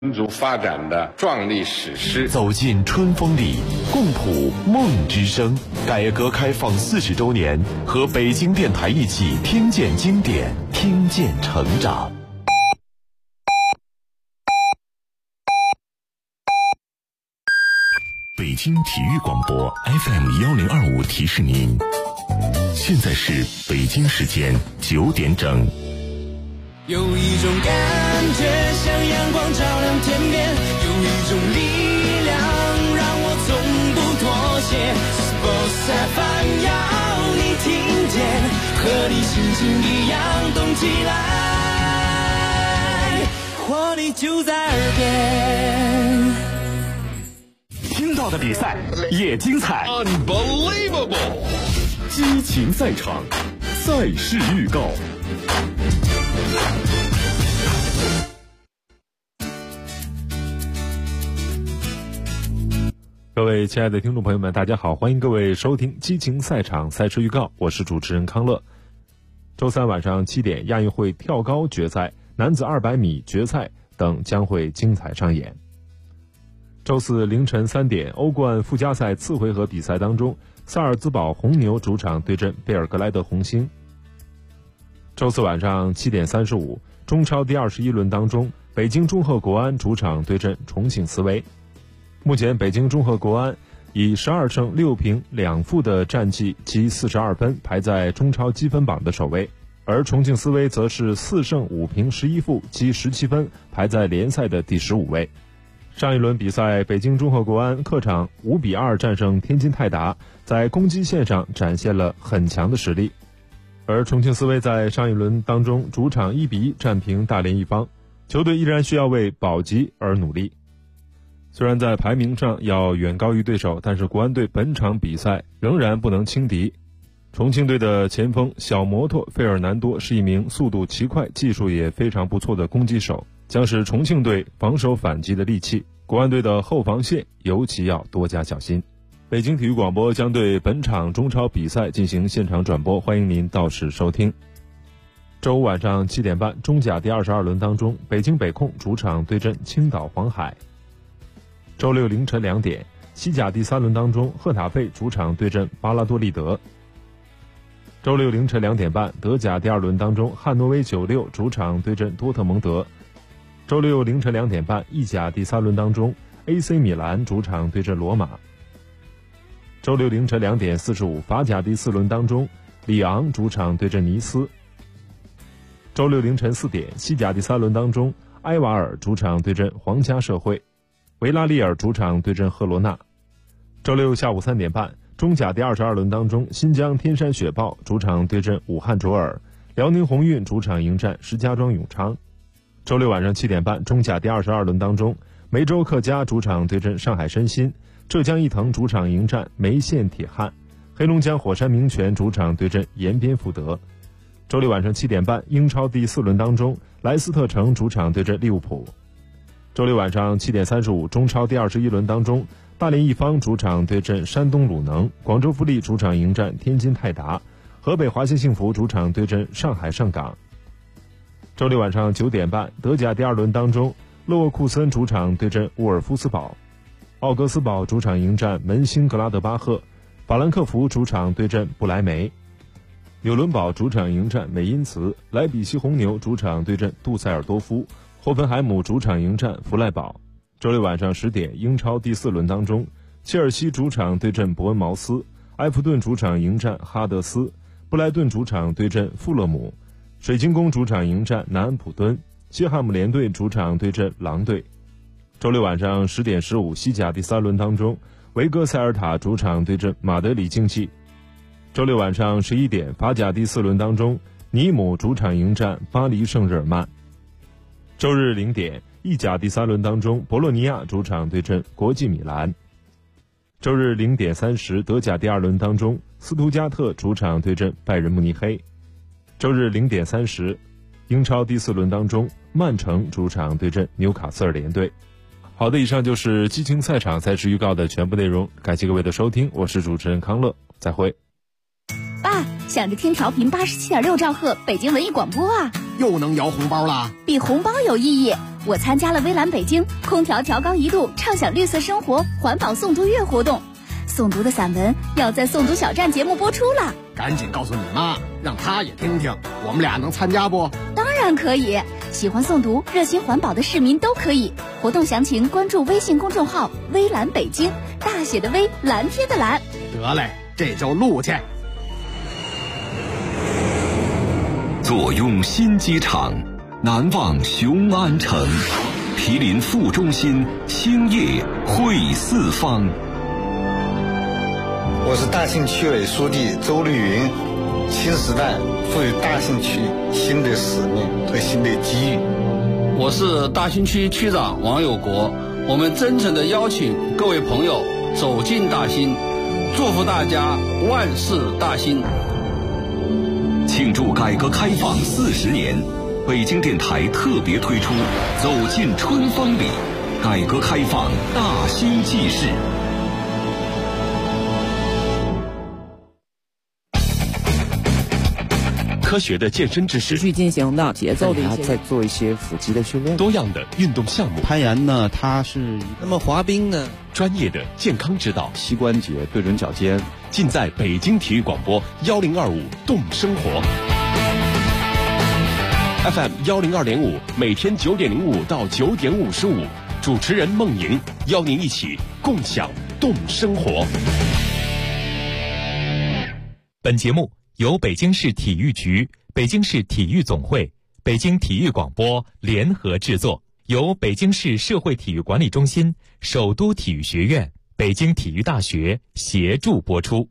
民族发展的壮丽史诗。 走进春风里，共谱梦之声。改革开放40周年，和北京电台一起听见经典，听见成长。北京体育广播 FM1025提示您，现在是北京时间9点整。 有一种感觉像阳光照亮天边，有一种力量让我从不妥协。Sports FM 要你听见，和你心情一样动起来，活力就在耳边。 听到的比赛也精彩 Unbelievable！ 激情赛场，赛事预告。 各位亲爱的听众朋友们，大家好，欢迎各位收听激情赛场赛事预告，我是主持人康乐。周三晚上7点，亚运会跳高决赛、男子200米决赛等将会精彩上演。周四凌晨3点，欧冠附加赛次回合比赛当中，萨尔兹堡红牛主场对阵贝尔格莱德红星。周四晚上7点35，中超第21轮当中，北京中赫国安主场对阵重庆斯威。目前北京中赫国安以12胜6平2负的战绩积42分，排在中超积分榜的首位，而重庆斯威则是4胜5平11负积17分，排在联赛的第15位。上一轮比赛，北京中赫国安客场5-2战胜天津泰达，在攻击线上展现了很强的实力，而重庆斯威在上一轮当中主场1-1战平大连一方，球队依然需要为保级而努力。虽然在排名上要远高于对手，但是国安队本场比赛仍然不能轻敌。重庆队的前锋小摩托费尔南多是一名速度奇快、技术也非常不错的攻击手，将是重庆队防守反击的利器。国安队的后防线尤其要多加小心。北京体育广播将对本场中超比赛进行现场转播，欢迎您到时收听。周五晚上7点半，中甲第22轮当中，北京北控主场对阵青岛黄海。周六凌晨2点，西甲第3轮当中，赫塔费主场对阵巴拉多利德。周六凌晨2点半，德甲第2轮当中，汉诺威96主场对阵多特蒙德。周六凌晨2点半，意甲第3轮当中 AC 米兰主场对阵罗马。周六凌晨2点45，法甲第4轮当中，里昂主场对阵尼斯。周六凌晨4点，西甲第3轮当中，埃瓦尔主场对阵皇家社会。维拉利尔主场对阵赫罗纳。周六下午3点半，中甲第22轮当中，新疆天山雪豹主场对阵武汉卓尔，辽宁宏运主场迎战石家庄永昌。周六晚上7点半，中甲第22轮当中，梅州客家主场对阵上海申鑫，浙江毅腾主场迎战梅县铁汉，黑龙江火山名泉主场对阵延边富德。周六晚上7点半，英超第4轮当中，莱斯特城主场对阵利物浦。周六晚上7点35，中超第21轮当中，大连一方主场对阵山东鲁能，广州富力主场迎战天津泰达，河北华夏幸福主场对阵上海上港。周六晚上9点半，德甲第2轮当中，勒沃库森主场对阵沃尔夫斯堡，奥格斯堡主场迎战门兴格拉德巴赫，法兰克福主场对阵不莱梅，纽伦堡主场迎战美因茨，莱比锡红牛主场对阵杜塞尔多夫，霍芬海姆主场迎战弗赖堡。周六晚上10点，英超第4轮当中，切尔西主场对阵伯恩茅斯，埃弗顿主场迎战哈德斯，布莱顿主场对阵富勒姆，水晶宫主场迎战南安普敦，西汉姆联队主场对阵狼队。周六晚上10点15，西甲第3轮当中，维戈塞尔塔主场对阵马德里竞技。周六晚上11点，法甲第4轮当中，尼姆主场迎战巴黎圣日耳曼。周日0点，意甲第3轮当中，博洛尼亚主场对阵国际米兰。周日0点30，德甲第2轮当中，斯图加特主场对阵拜仁慕尼黑。周日0点30，英超第4轮当中，曼城主场对阵纽卡斯尔联队。好的，以上就是激情赛场赛事预告的全部内容，感谢各位的收听，我是主持人康乐，再会。 爸，想着听调频87.6兆赫北京文艺广播啊， 又能摇红包啦！ 比红包有意义， 我参加了微蓝北京空调调高1度畅享绿色生活环保诵读月活动，诵读的散文要在诵读小站节目播出了。 赶紧告诉你妈，让她也听听，我们俩能参加不？ 当然可以，喜欢诵读热心环保的市民都可以。活动详情关注微信公众号微蓝北京，大写的微，蓝天的蓝。 得嘞，这就录去。 坐拥新机场，难忘雄安城，毗邻副中心，兴业汇四方。 我是大兴区委书记周绿云。新时代赋予大兴区新的使命和新的机遇。 我是大兴区区长王有国，我们真诚地邀请各位朋友走进大兴，祝福大家万事大兴。 庆祝改革开放40年，北京电台特别推出《走进春风里》，改革开放大兴纪事。科学的健身知识， 持续进行的节奏的一些， 再做一些腹肌的训练， 多样的运动项目。 攀岩呢，它是那么滑冰呢， 专业的健康指导， 膝关节对准脚尖， 尽在北京体育广播1025动生活 FM 102.5，每天9点05到9点55，主持人孟莹邀您一起共享动生活。 本节目由北京市体育局、北京市体育总会、北京体育广播联合制作，由北京市社会体育管理中心、首都体育学院、北京体育大学协助播出。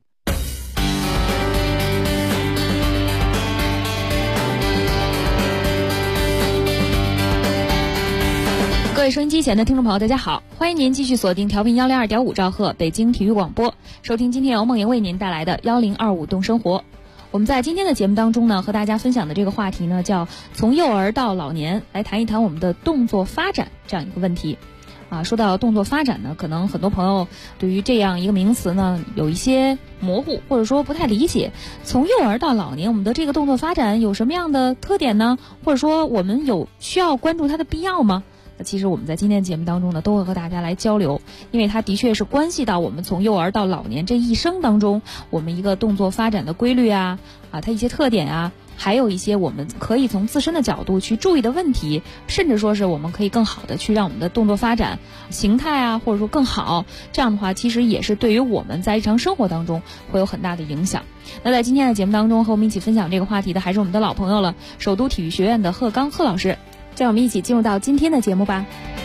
各位收音机前的听众朋友，大家好，欢迎您继续锁定调频102.5兆赫北京体育广播，收听今天由孟莹为您带来的1025动生活。我们在今天的节目当中呢，和大家分享的这个话题呢，叫从幼儿到老年，来谈一谈我们的动作发展这样一个问题。说到动作发展呢，可能很多朋友对于这样一个名词呢有一些模糊，或者说不太理解。从幼儿到老年，我们的这个动作发展有什么样的特点呢？或者说我们有需要关注它的必要吗？其实我们在今天节目当中呢，都会和大家来交流，因为它的确是关系到我们从幼儿到老年这一生当中，我们一个动作发展的规律它一些特点还有一些我们可以从自身的角度去注意的问题，甚至说是我们可以更好的去让我们的动作发展形态或者说更好，这样的话其实也是对于我们在日常生活当中会有很大的影响。那在今天的节目当中和我们一起分享这个话题的还是我们的老朋友了，首都体育学院的贺刚贺老师，让我们一起进入到今天的节目吧。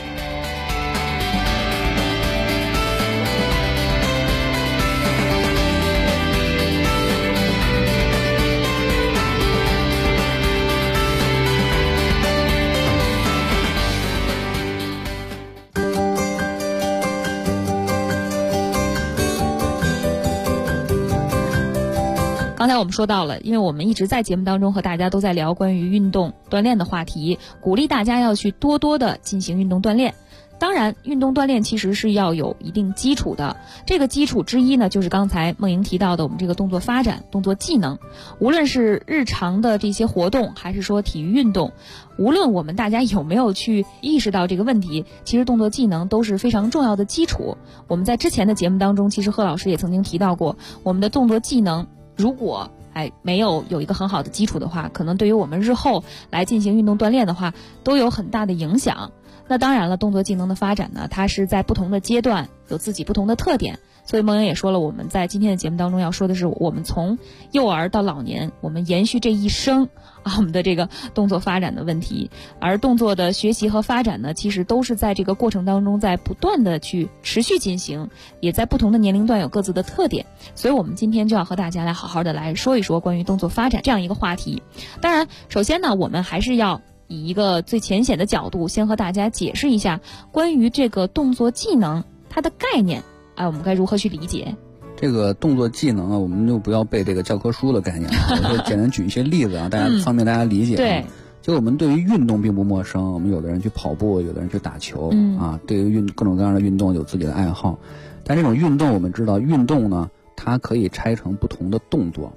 刚才我们说到了，因为我们一直在节目当中和大家都在聊关于运动锻炼的话题，鼓励大家要去多多的进行运动锻炼。当然运动锻炼其实是要有一定基础的，这个基础之一呢，就是刚才孟莹提到的我们这个动作发展、动作技能。无论是日常的这些活动，还是说体育运动，无论我们大家有没有去意识到这个问题，其实动作技能都是非常重要的基础。我们在之前的节目当中，其实贺老师也曾经提到过，我们的动作技能如果没有一个很好的基础的话，可能对于我们日后来进行运动锻炼的话都有很大的影响。那当然了，动作技能的发展呢，它是在不同的阶段有自己不同的特点，所以孟莹也说了，我们在今天的节目当中要说的是我们从幼儿到老年，我们延续这一生我们的这个动作发展的问题。而动作的学习和发展呢，其实都是在这个过程当中在不断的去持续进行，也在不同的年龄段有各自的特点。所以我们今天就要和大家来好好的来说一说关于动作发展这样一个话题。当然首先呢，我们还是要以一个最浅显的角度先和大家解释一下关于这个动作技能它的概念，我们该如何去理解。 这个动作技能我们就不要背这个教科书的概念我就简单举一些例子大家方便大家理解对， 就我们对于运动并不陌生，我们有的人去跑步，有的人去打球对于各种各样的运动有自己的爱好。但这种运动我们知道，运动呢它可以拆成不同的动作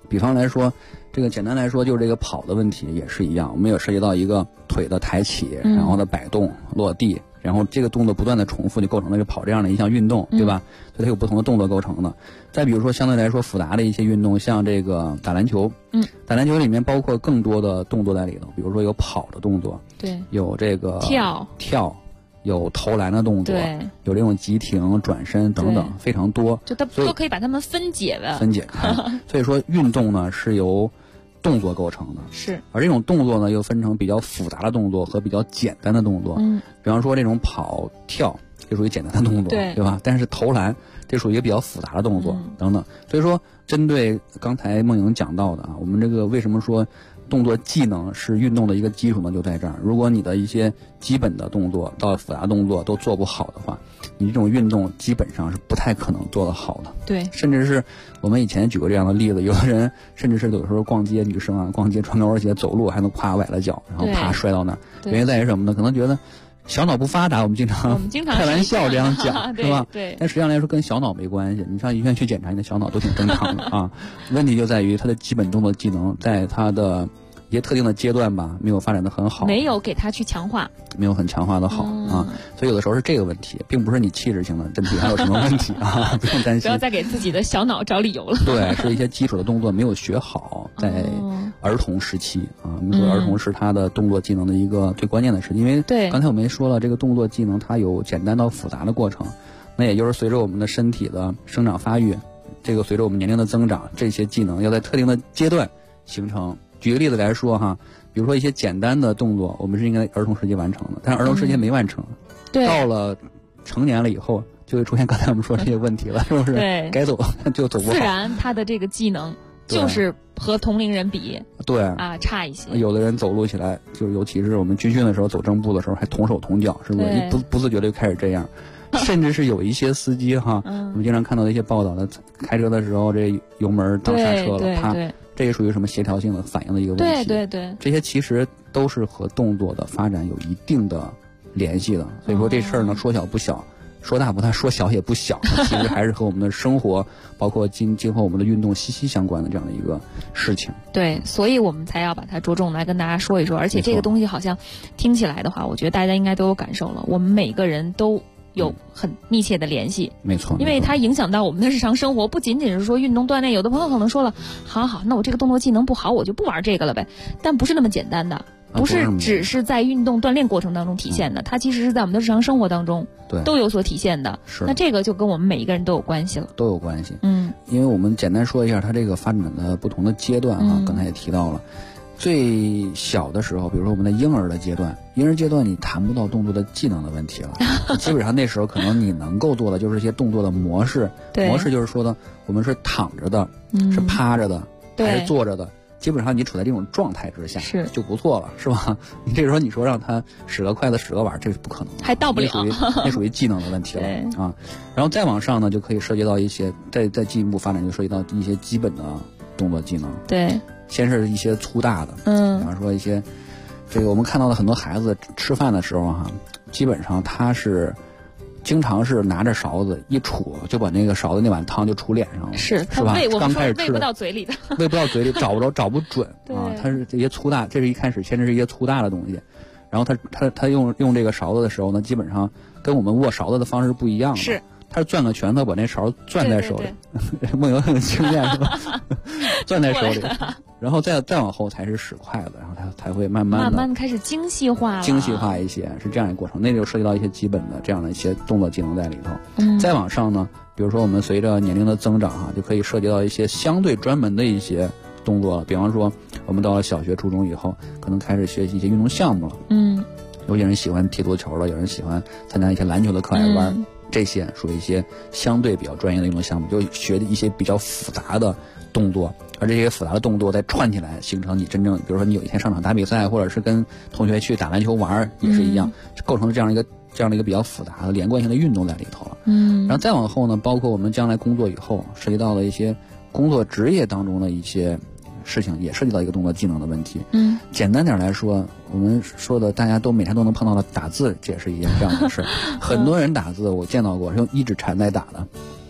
比方来说，这个简单来说就是这个跑的问题也是一样，我们有涉及到一个腿的抬起，然后的摆动、落地，然后这个动作不断的重复，就构成了这跑这样的一项运动，对吧？所以它有不同的动作构成的。再比如说相对来说复杂的一些运动，像这个打篮球，打篮球里面包括更多的动作在里头，比如说有跑的动作， 对， 有这个跳。 有投篮的动作，有这种急停、转身等等，非常多， 就它都可以把它们分解开。所以说，运动呢是由动作构成的， 是。 而这种动作呢又分成比较复杂的动作和比较简单的动作。比方说这种跑、跳，这属于简单的动作，对吧？但是投篮，这属于一个比较复杂的动作，等等。所以说，针对刚才梦莹讲到的啊，我们这个为什么说动作技能是运动的一个基础呢？就在这儿。如果你的一些基本的动作到复杂动作都做不好的话，你这种运动基本上是不太可能做得好的。 对， 甚至是我们以前举过这样的例子，有的人甚至是有时候逛街，女生啊逛街穿高跟鞋走路还能咵崴了脚，然后啪摔到那儿。原因在于什么呢？可能觉得小脑不发达，我们经常开玩笑这样讲，是吧？ 对。 但实际上来说跟小脑没关系，你上医院去检查，你的小脑都挺正常的啊。问题就在于他的基本动作技能在他的一些特定的阶段吧，没有发展的很好， 没有给他去强化， 没有很强化的好啊，所以有的时候是这个问题，并不是你气质性的身体还有什么问题啊，不用担心。 不要再给自己的小脑找理由了。 对，是一些基础的动作没有学好，在儿童时期啊，我们说儿童是他的动作技能的一个最关键的时期，因为刚才我们也说了，这个动作技能它有简单到复杂的过程，那也就是随着我们的身体的生长发育，这个随着我们年龄的增长，这些技能要在特定的阶段形成。举个例子来说哈，比如说一些简单的动作，我们是应该儿童时期完成的，但是儿童时期没完成，到了成年了以后，就会出现刚才我们说这些问题了，是不是？ 对， 该走就走不好。 自然他的这个技能就是和同龄人比， 对啊差一些。 有的人走路起来，就尤其是我们军训的时候走正步的时候，还同手同脚，是不是？一不自觉的就开始这样。甚至是有一些司机哈，我们经常看到的一些报道的，开车的时候这油门当刹车了，他这也属于什么协调性的反应的一个问题。 对， 这些其实都是和动作的发展有一定的联系的。所以说这事儿呢，说小不小，说大不大，说小也不小，其实还是和我们的生活，包括今后我们的运动息息相关的这样的一个事情。 对，所以我们才要把它着重来跟大家说一说。而且这个东西好像听起来的话，我觉得大家应该都有感受了，我们每个人都有很密切的联系， 没错， 因为它影响到我们的日常生活，不仅仅是说运动锻炼。有的朋友可能说了，好，那我这个动作技能不好，我就不玩这个了呗。但不是那么简单的，不是只是在运动锻炼过程当中体现的，它其实是在我们的日常生活当中都有所体现的。 是， 那这个就跟我们每一个人都有关系了， 都有关系。因为我们简单说一下它这个发展的不同的阶段啊，刚才也提到了。最小的时候，比如说我们的婴儿的阶段，你谈不到动作的技能的问题了。基本上那时候可能你能够做的就是一些动作的模式，模式就是说的，我们是躺着的，是趴着的，还是坐着的。基本上你处在这种状态之下就不错了，是吧？你这时候你说让他使个筷子使个碗，这是不可能的， 还到不了， 那属于技能的问题了啊。然后再往上呢，就可以涉及到一些再进一步发展，就涉及到一些基本的动作技能。 对。 先是一些粗大的，比方说一些，这个我们看到的很多孩子吃饭的时候哈，基本上他是经常是拿着勺子一杵，就把那个勺子那碗汤就杵脸上了，是吧？刚开始吃喂不到嘴里的， 喂不到嘴里，找不准啊。他是这些粗大，这是一开始先是一些粗大的东西，然后他用这个勺子的时候呢，基本上跟我们握勺子的方式不一样的。是。他是攥个拳头把那勺攥在手里，梦游很有经验是吧？攥在手里，然后再往后才是使筷子，然后他才会慢慢开始精细化一些，是这样一个过程。那就涉及到一些基本的这样的一些动作技能在里头。再往上呢，比如说我们随着年龄的增长就可以涉及到一些相对专门的一些动作了。比方说我们到了小学、初中以后，可能开始学习一些运动项目了。有些人喜欢踢足球了，有人喜欢参加一些篮球的课外班。这些属于一些相对比较专业的运动项目，就学一些比较复杂的动作，而这些复杂的动作再串起来，形成你真正，比如说你有一天上场打比赛，或者是跟同学去打篮球玩，也是一样，构成了这样一个比较复杂的连贯性的运动在里头了。然后再往后呢，包括我们将来工作以后涉及到了一些工作职业当中的一些事情，也涉及到一个动作技能的问题。简单点来说，我们说的大家都每天都能碰到的打字，这也是一件这样的事。很多人打字我见到过是用1指禅在打的，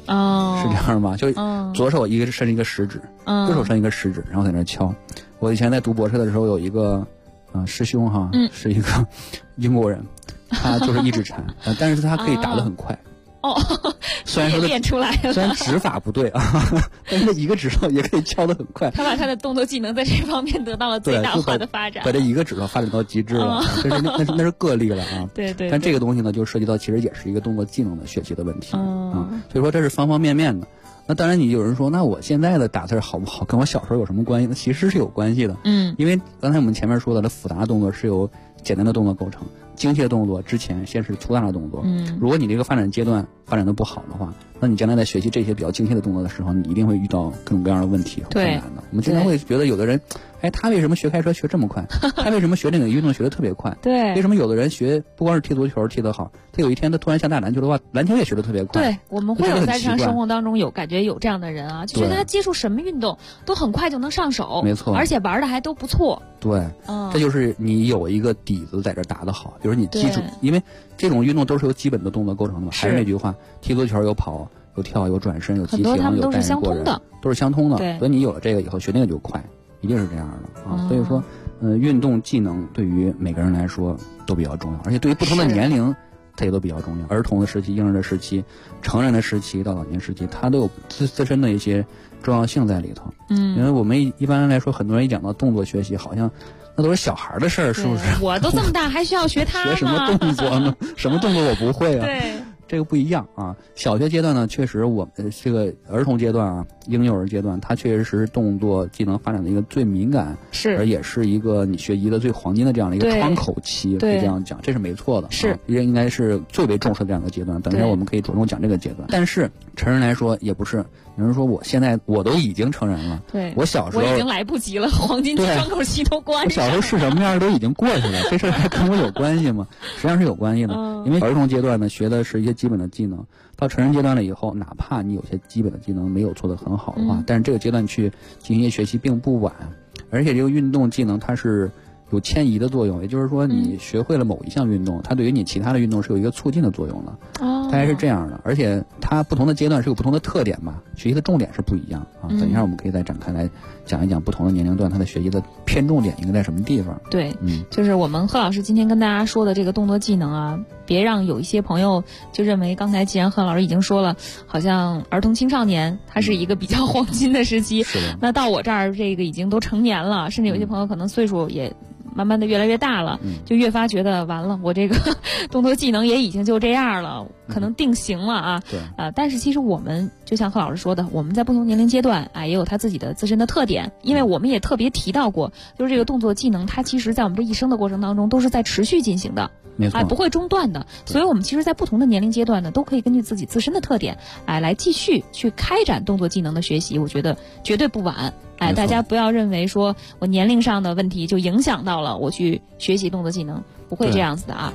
是这样吗？就左手一个伸一个食指，右手伸一个食指，然后在那敲。我以前在读博士的时候，有一个师兄哈，是一个英国人，他就是一指禅，但是他可以打得很快。虽然说练出来了， 虽然指法不对啊，但是一个指头也可以敲得很快。 他把他的动作技能在这方面得到了最大化的发展， 把这一个指头发展到极致了，那是个例了啊。 对。 但这个东西呢，就涉及到其实也是一个动作技能的学习的问题啊。所以说这是方方面面的。那当然，你有人说，那我现在的打字好不好，跟我小时候有什么关系？那其实是有关系的。因为刚才我们前面说的，复杂的动作是由简单的动作构成，精细的动作之前先是粗大的动作。如果你这个发展阶段发展的不好的话，那你将来在学习这些比较精细的动作的时候，你一定会遇到各种各样的问题和困难的。我们经常会觉得有的人，他为什么学开车学这么快？他为什么学这个运动学得特别快？ 对， 为什么有的人学不光是踢足球踢得好，他有一天他突然想打篮球的话，篮球也学得特别快？ 对，我们会有在日常生活当中有感觉有这样的人啊，就觉得他接触什么运动都很快就能上手， 没错， 而且玩的还都不错。 对，这就是你有一个底子在这打得好，比如你基础，因为这种运动都是由基本的动作构成的嘛。还是那句话，踢足球有跑、有跳、有转身、有急停、有带人过人，都是相通的。所以你有了这个以后，学那个就快，一定是这样的啊。所以说，运动技能对于每个人来说都比较重要，而且对于不同的年龄，它也都比较重要。儿童的时期、婴儿的时期、成人的时期到老年时期，它都有自身的一些重要性在里头。因为我们一般来说，很多人一讲到动作学习，好像那都是小孩的事儿，是不是？ 我都这么大，还需要学他吗？ 学什么动作呢？什么动作我不会啊？ 对。 这个不一样啊！小学阶段呢，确实我们这个儿童阶段啊，婴幼儿阶段，它确实是动作技能发展的一个最敏感，而也是一个你学习的最黄金的这样的一个窗口期，可以这样讲，这是没错的，应该是最为重视的这样一个阶段。等一下我们可以着重讲这个阶段。但是成人来说也不是，有人说我现在我都已经成人了，我小时候我已经来不及了，黄金窗口期都关上了。 我小时候是什么样都已经过去了，这事儿还跟我有关系吗？实际上是有关系的，因为儿童阶段呢学的是一些基本的技能，到成人阶段了以后，哪怕你有些基本的技能没有做得很好的话，但是这个阶段去进行一些学习并不晚，而且这个运动技能它是有迁移的作用，也就是说你学会了某一项运动，它对于你其他的运动是有一个促进的作用的，大概是这样的。而且它不同的阶段是有不同的特点吧，学习的重点是不一样啊。等一下我们可以再展开来讲一讲不同的年龄段它的学习的偏重点应该在什么地方。 对，就是我们贺老师今天跟大家说的这个动作技能啊，别让有一些朋友就认为刚才既然贺老师已经说了，好像儿童青少年它是一个比较黄金的时期，那到我这儿这个已经都成年了，甚至有些朋友可能岁数也慢慢的越来越大了，就越发觉得完了，我这个动作技能也已经就这样了，可能定型了啊。但是其实我们就像贺老师说的，我们在不同年龄阶段也有他自己的自身的特点，因为我们也特别提到过，就是这个动作技能它其实在我们这一生的过程当中都是在持续进行的， 没错， 不会中断的。所以我们其实在不同的年龄阶段呢，都可以根据自己自身的特点来继续去开展动作技能的学习，我觉得绝对不晚。大家不要认为说我年龄上的问题就影响到了我去学习动作技能，不会这样子的啊。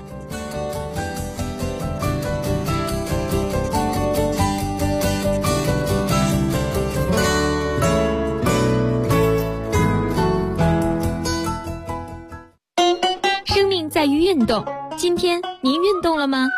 生命在于运动，今天您运动了吗？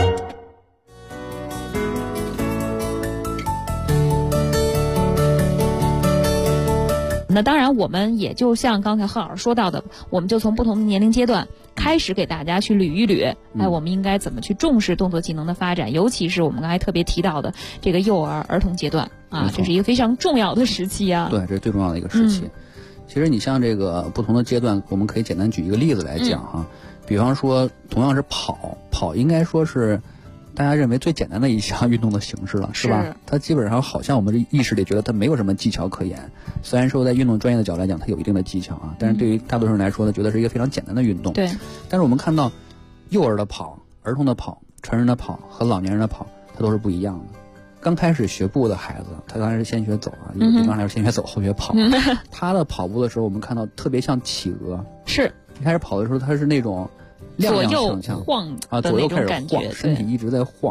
那当然我们也就像刚才贺老师说到的，我们就从不同的年龄阶段开始给大家去捋一捋，我们应该怎么去重视动作技能的发展，尤其是我们刚才特别提到的这个幼儿儿童阶段啊，这是一个非常重要的时期啊。 对，这是最重要的一个时期。其实你像这个不同的阶段，我们可以简单举一个例子来讲哈，比方说同样是跑应该说是大家认为最简单的一项运动的形式了，是吧？它基本上好像我们意识里觉得它没有什么技巧可言，虽然说在运动专业的角度来讲它有一定的技巧啊，但是对于大多数人来说呢，觉得是一个非常简单的运动。 对。 但是我们看到幼儿的跑、儿童的跑、成人的跑和老年人的跑，它都是不一样的。刚开始学步的孩子，他刚开始先学走啊，一般来说先学走后学跑。他的跑步的时候，我们看到特别像企鹅。 是。 一开始跑的时候，他是那种踉踉跄跄晃啊，左右开始晃，身体一直在晃，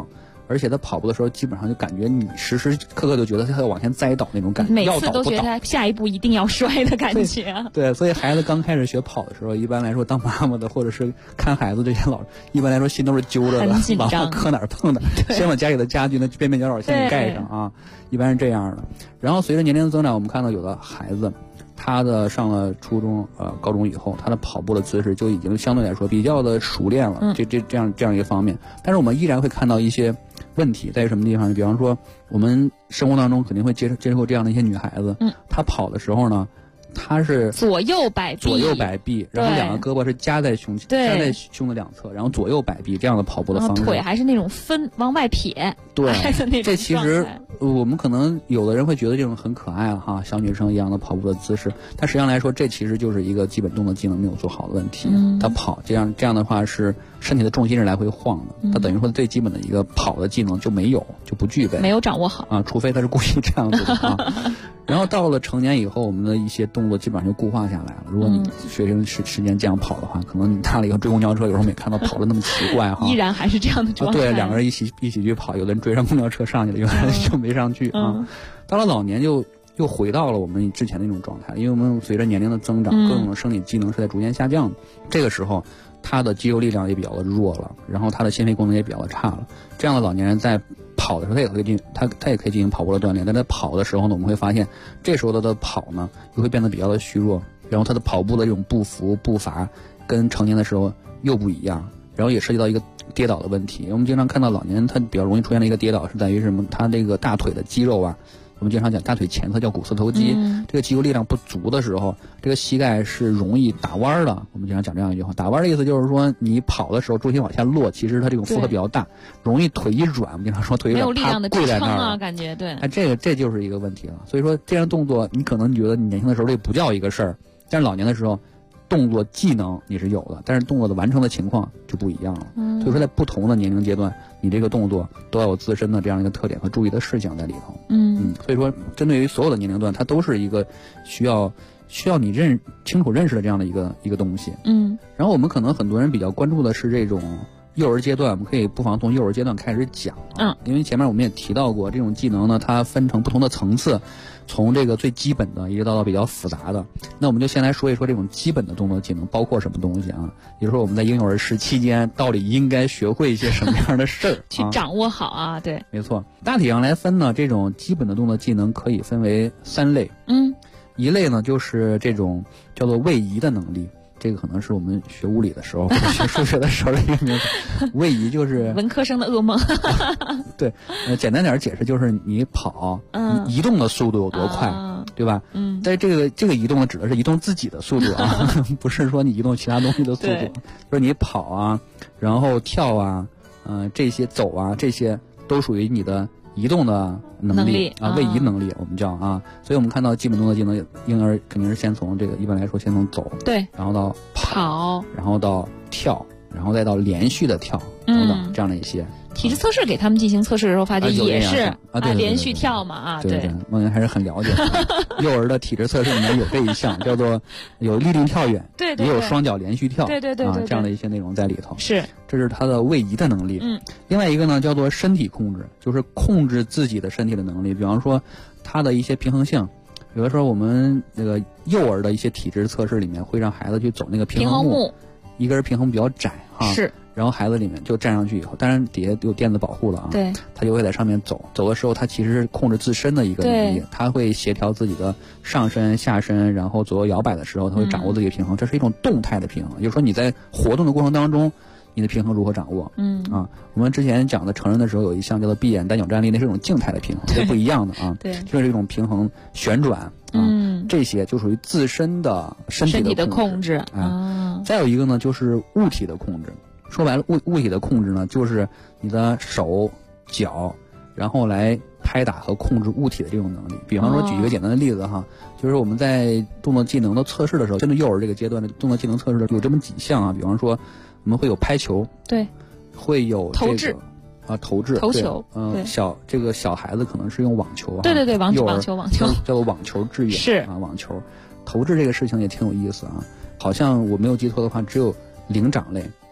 而且他跑步的时候，基本上就感觉你时时刻刻就觉得他要往前栽倒那种感觉， 每次都觉得他下一步一定要摔的感觉。 对，所以孩子刚开始学跑的时候，一般来说当妈妈的或者是看孩子这些老师，一般来说心都是揪着的，往哪磕哪儿碰的，先把家里的家具那边边角角先给盖上啊，一般是这样的。然后随着年龄的增长，我们看到有的孩子，他的上了初中高中以后，他的跑步的姿势就已经相对来说比较的熟练了，这样一个方面。但是我们依然会看到一些问题在于什么地方呢？比方说我们生活当中肯定会接触这样的一些女孩子，她跑的时候呢，她是左右摆臂，然后两个胳膊是夹在胸的两侧，然后左右摆臂这样的跑步的方式， 腿还是那种往外撇， 对，这其实我们可能有的人会觉得这种很可爱哈，小女生一样的跑步的姿势，但实际上来说，这其实就是一个基本动作技能没有做好的问题。她跑这样的话是身体的重心是来回晃的，她等于说最基本的一个跑的技能就不具备， 没有掌握好啊，除非她是故意这样子的啊。然后到了成年以后，我们的一些动作基本上就固化下来了。如果你学生时间这样跑的话，可能你搭了一个追公交车，有时候没看到跑的那么奇怪哈， 依然还是这样的状态。 对，两个人一起去跑，有的人追上公交车上去了，有的人就没上去啊。到了老年又回到了我们之前的那种状态，因为我们随着年龄的增长，各种生理机能是在逐渐下降的。这个时候，他的肌肉力量也比较的弱了，然后他的心肺功能也比较的差了。这样的老年人在跑的时候，他也可以进行跑步的锻炼，但在跑的时候呢，我们会发现，这时候他的跑呢又会变得比较的虚弱，然后他的跑步的这种步伐跟成年的时候又不一样，然后也涉及到一个跌倒的问题。我们经常看到老年人他比较容易出现的一个跌倒是在于什么？他这个大腿的肌肉啊，我们经常讲大腿前侧叫股四头肌，这个肌肉力量不足的时候，这个膝盖是容易打弯的。我们经常讲这样一句话，打弯的意思就是说你跑的时候重心往下落，其实它这种负荷比较大，容易腿一软，我们经常说腿一软， 没有力量的支撑啊，感觉对。 这就是一个问题了。所以说这样动作，你可能觉得你年轻的时候这不叫一个事儿，但是老年的时候，动作技能你是有的，但是动作的完成的情况就不一样了。所以说在不同的年龄阶段，你这个动作都要有自身的这样一个特点和注意的事项在里头。所以说针对于所有的年龄段，它都是一个需要你清楚认识的这样的一个东西。然后我们可能很多人比较关注的是这种幼儿阶段，我们可以不妨从幼儿阶段开始讲。因为前面我们也提到过，这种技能呢，它分成不同的层次，从这个最基本的一直到比较复杂的。那我们就先来说一说这种基本的动作技能包括什么东西啊？比如说我们在婴幼儿时期间到底应该学会一些什么样的事儿去掌握好啊？对， 没错。大体上来分呢，这种基本的动作技能可以分为3类。一类呢就是这种叫做位移的能力。这个可能是我们学物理的时候或者学数学的时候的一个名字。位移就是文科生的噩梦。 对，简单点解释就是你跑，你移动的速度有多快，对吧？但这个移动呢，指的是移动自己的速度啊，不是说你移动其他东西的速度。就是你跑啊，然后跳啊，这些走啊，这些都属于你的移动的能力啊，位移能力我们叫啊。所以我们看到基本动作技能，婴儿肯定是先从这个一般来说先从走， 对， 然后到跑，然后到跳，然后再到连续的跳等等这样的一些。 体质测试给他们进行测试的时候，发现也是对连续跳嘛啊， 对，梦圆还是很了解的。幼儿的体质测试里面有这一项，叫做有立定跳远， 对， 也有双脚连续跳， 对， 这样的一些内容在里头。 是， 这是他的位移的能力。另外一个呢叫做身体控制，就是控制自己的身体的能力。比方说他的一些平衡性，有的时候我们那个幼儿的一些体质测试里面会让孩子去走那个平衡木，一个是平衡比较窄哈， 是。 然后孩子里面就站上去以后，当然底下有垫子保护了啊， 对， 他就会在上面走的时候，他其实是控制自身的一个能力，他会协调自己的上身、下身，然后左右摇摆的时候，他会掌握自己的平衡，这是一种动态的平衡，也就是说你在活动的过程当中，你的平衡如何掌握？我们之前讲的成人的时候有一项叫做闭眼单脚站立，那是一种静态的平衡，这不一样的啊， 对， 就是一种平衡旋转这些就属于自身的身体的控制啊。再有一个呢，就是物体的控制。说白了，物体的控制呢，就是你的手脚，然后来拍打和控制物体的这种能力。比方说，举一个简单的例子哈，就是我们在动作技能的测试的时候，针对幼儿这个阶段的动作技能测试的有这么几项啊。比方说，我们会有拍球， 对， 会有投掷啊，投球， 小孩子可能是用网球啊， 对，网球叫做网球致远是啊，网球投掷这个事情也挺有意思啊。好像我没有记错的话，只有灵长类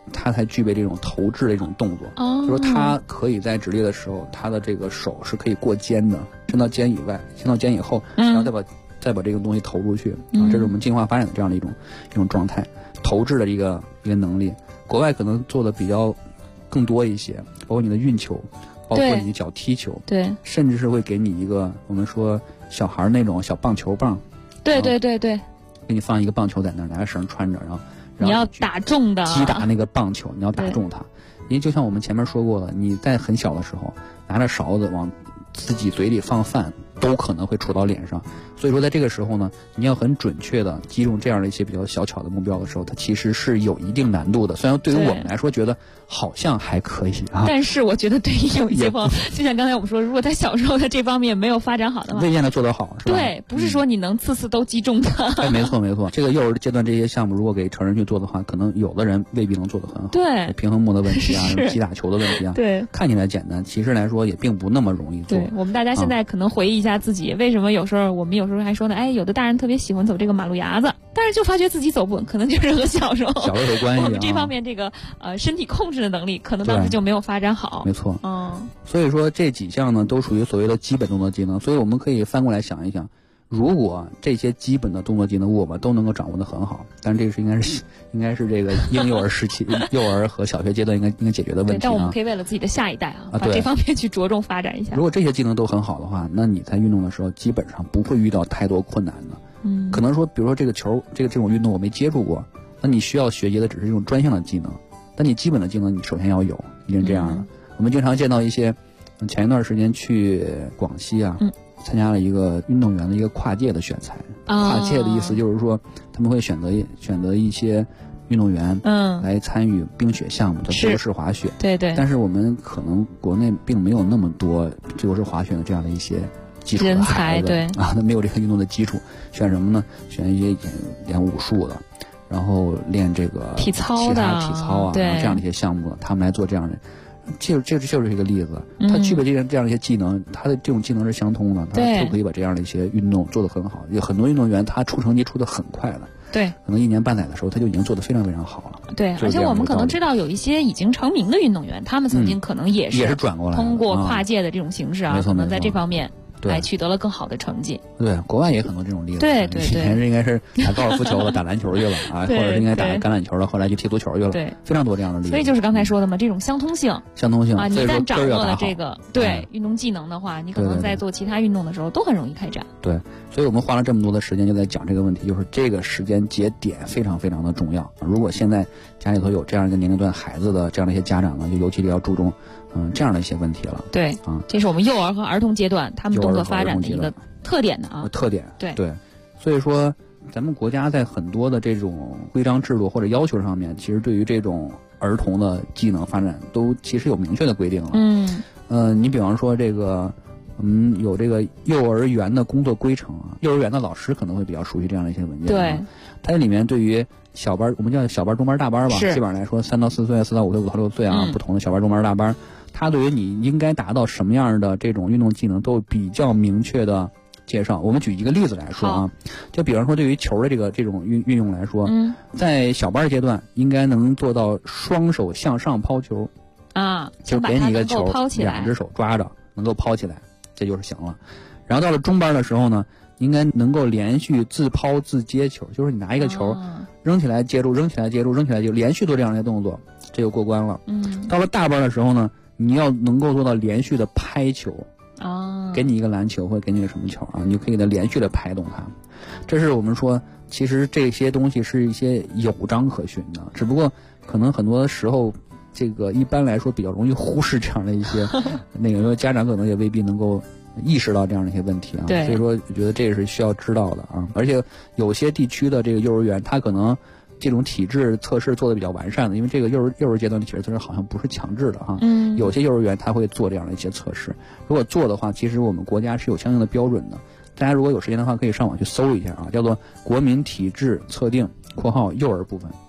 他才具备这种投掷的一种动作。就说他可以在直立的时候，他的这个手是可以过肩的，伸到肩以外，伸到肩以后，然后再把这个东西投出去。这是我们进化发展的这样的一种状态，投掷的一个能力。国外可能做的比较更多一些，包括你的运球，包括你的脚踢球， 对， 甚至是会给你一个我们说小孩那种小棒球棒， 对， 给你放一个棒球在那儿，拿个绳穿着，然后你要打中的， 击打那个棒球，你要打中它。因为就像我们前面说过了，你在很小的时候拿着勺子往自己嘴里放饭，都可能会杵到脸上。所以说在这个时候呢，你要很准确的击中这样的一些比较小巧的目标的时候，它其实是有一定难度的。虽然对于我们来说觉得好像还可以啊， 但是我觉得对于有一些朋友，就像刚才我们说，如果他小时候在这方面没有发展好的话， 未见得做得好，是吧？ 对，不是说你能次次都击中他。 哎，没错。这个幼儿阶段这些项目，如果给成人去做的话，可能有的人未必能做得很好。 对， 平衡木的问题啊，击打球的问题啊， 对， 看起来简单，其实来说也并不那么容易做。 对，我们大家现在可能回忆一下自己，为什么我们有时候还说呢？哎，有的大人特别喜欢走这个马路牙子，但是就发觉自己走不稳，可能就是和小时候有关系。 我们这方面这个身体控制的能力，可能当时就没有发展好。 没错，所以说这几项呢，都属于所谓的基本动作技能。所以我们可以翻过来想一想，如果这些基本的动作技能我们都能够掌握得很好，但是这个应该是这个婴幼儿时期、幼儿和小学阶段应该解决的问题。 但我们可以为了自己的下一代把这方面去着重发展一下。 如果这些技能都很好的话，那你在运动的时候基本上不会遇到太多困难的。可能说，比如说这个球，这种运动我没接触过，那你需要学习的只是这种专项的技能，但你基本的技能你首先要有，一定是这样的。我们经常见到一些，前一段时间去广西啊，参加了一个运动员的一个跨界的选材。跨界的意思就是说，他们会选择一些运动员，来参与冰雪项目的自由式滑雪。 对。 但是我们可能国内并没有那么多自由式滑雪的这样的一些基础的孩子， 对啊，他没有这个运动的基础，选什么呢？选一些演武术的，然后练这个体操的， 其他体操啊，这样的一些项目，他们来做这样的。这就是一个例子，他具备这样的一些技能，他的这种技能是相通的，他就可以把这样的一些运动做得很好。有很多运动员他出成绩出得很快的， 对， 可能1年半载的时候他就已经做得非常非常好了。 对，而且我们可能知道有一些已经成名的运动员，他们曾经可能也是转过来， 通过跨界的这种形式啊，可能在这方面还取得了更好的成绩。 对，国外也很多这种例子。 对， 以前是应该是打高尔夫球了，打篮球去了啊，或者是应该打橄榄球了，后来就踢足球去了。 对， 非常多这样的例子。 所以就是刚才说的嘛，这种相通性啊， 你一旦掌握了这个运动技能的话，你可能在做其他运动的时候都很容易开展。 对，所以我们花了这么多的时间就在讲这个问题，就是这个时间节点非常非常的重要。如果现在家里头有这样一个年龄段孩子的这样的一些家长呢，就尤其要注重这样的一些问题了。 对，这是我们幼儿和儿童阶段他们动作发展的一个特点的啊。 特点。 对， 所以说咱们国家在很多的这种规章制度或者要求上面，其实对于这种儿童的技能发展都其实有明确的规定了。你比方说这个有这个幼儿园的工作规程啊，幼儿园的老师可能会比较熟悉这样的一些文件。 对， 它里面对于小班，我们叫小班、中班、大班吧，基本上来说，3到4岁、4到5岁、5到6岁啊，不同的小班、中班、大班，它对于你应该达到什么样的这种运动技能都有比较明确的介绍。我们举一个例子来说啊，就比方说对于球的这种运用来说，在小班阶段应该能做到双手向上抛球啊，就给你一个球，2只手抓着能够抛起来，这就是行了。然后到了中班的时候呢，应该能够连续自抛自接球，就是你拿一个球扔起来接住，扔起来接住，扔起来就连续做这样的一些动作，这就过关了。到了大班的时候呢，你要能够做到连续的拍球给你一个篮球或者给你一个什么球啊，你就可以给它连续的拍动它。这是我们说，其实这些东西是一些有章可循的，只不过可能很多时候这个一般来说比较容易忽视这样的一些那个家长可能也未必能够意识到这样的一些问题啊。所以说我觉得这个是需要知道的啊。而且有些地区的这个幼儿园，它可能这种体质测试做的比较完善的，因为这个幼儿阶段的体质测试好像不是强制的哈。有些幼儿园它会做这样的一些测试，如果做的话，其实我们国家是有相应的标准的。大家如果有时间的话，可以上网去搜一下啊，叫做《国民体质测定（括号幼儿部分）》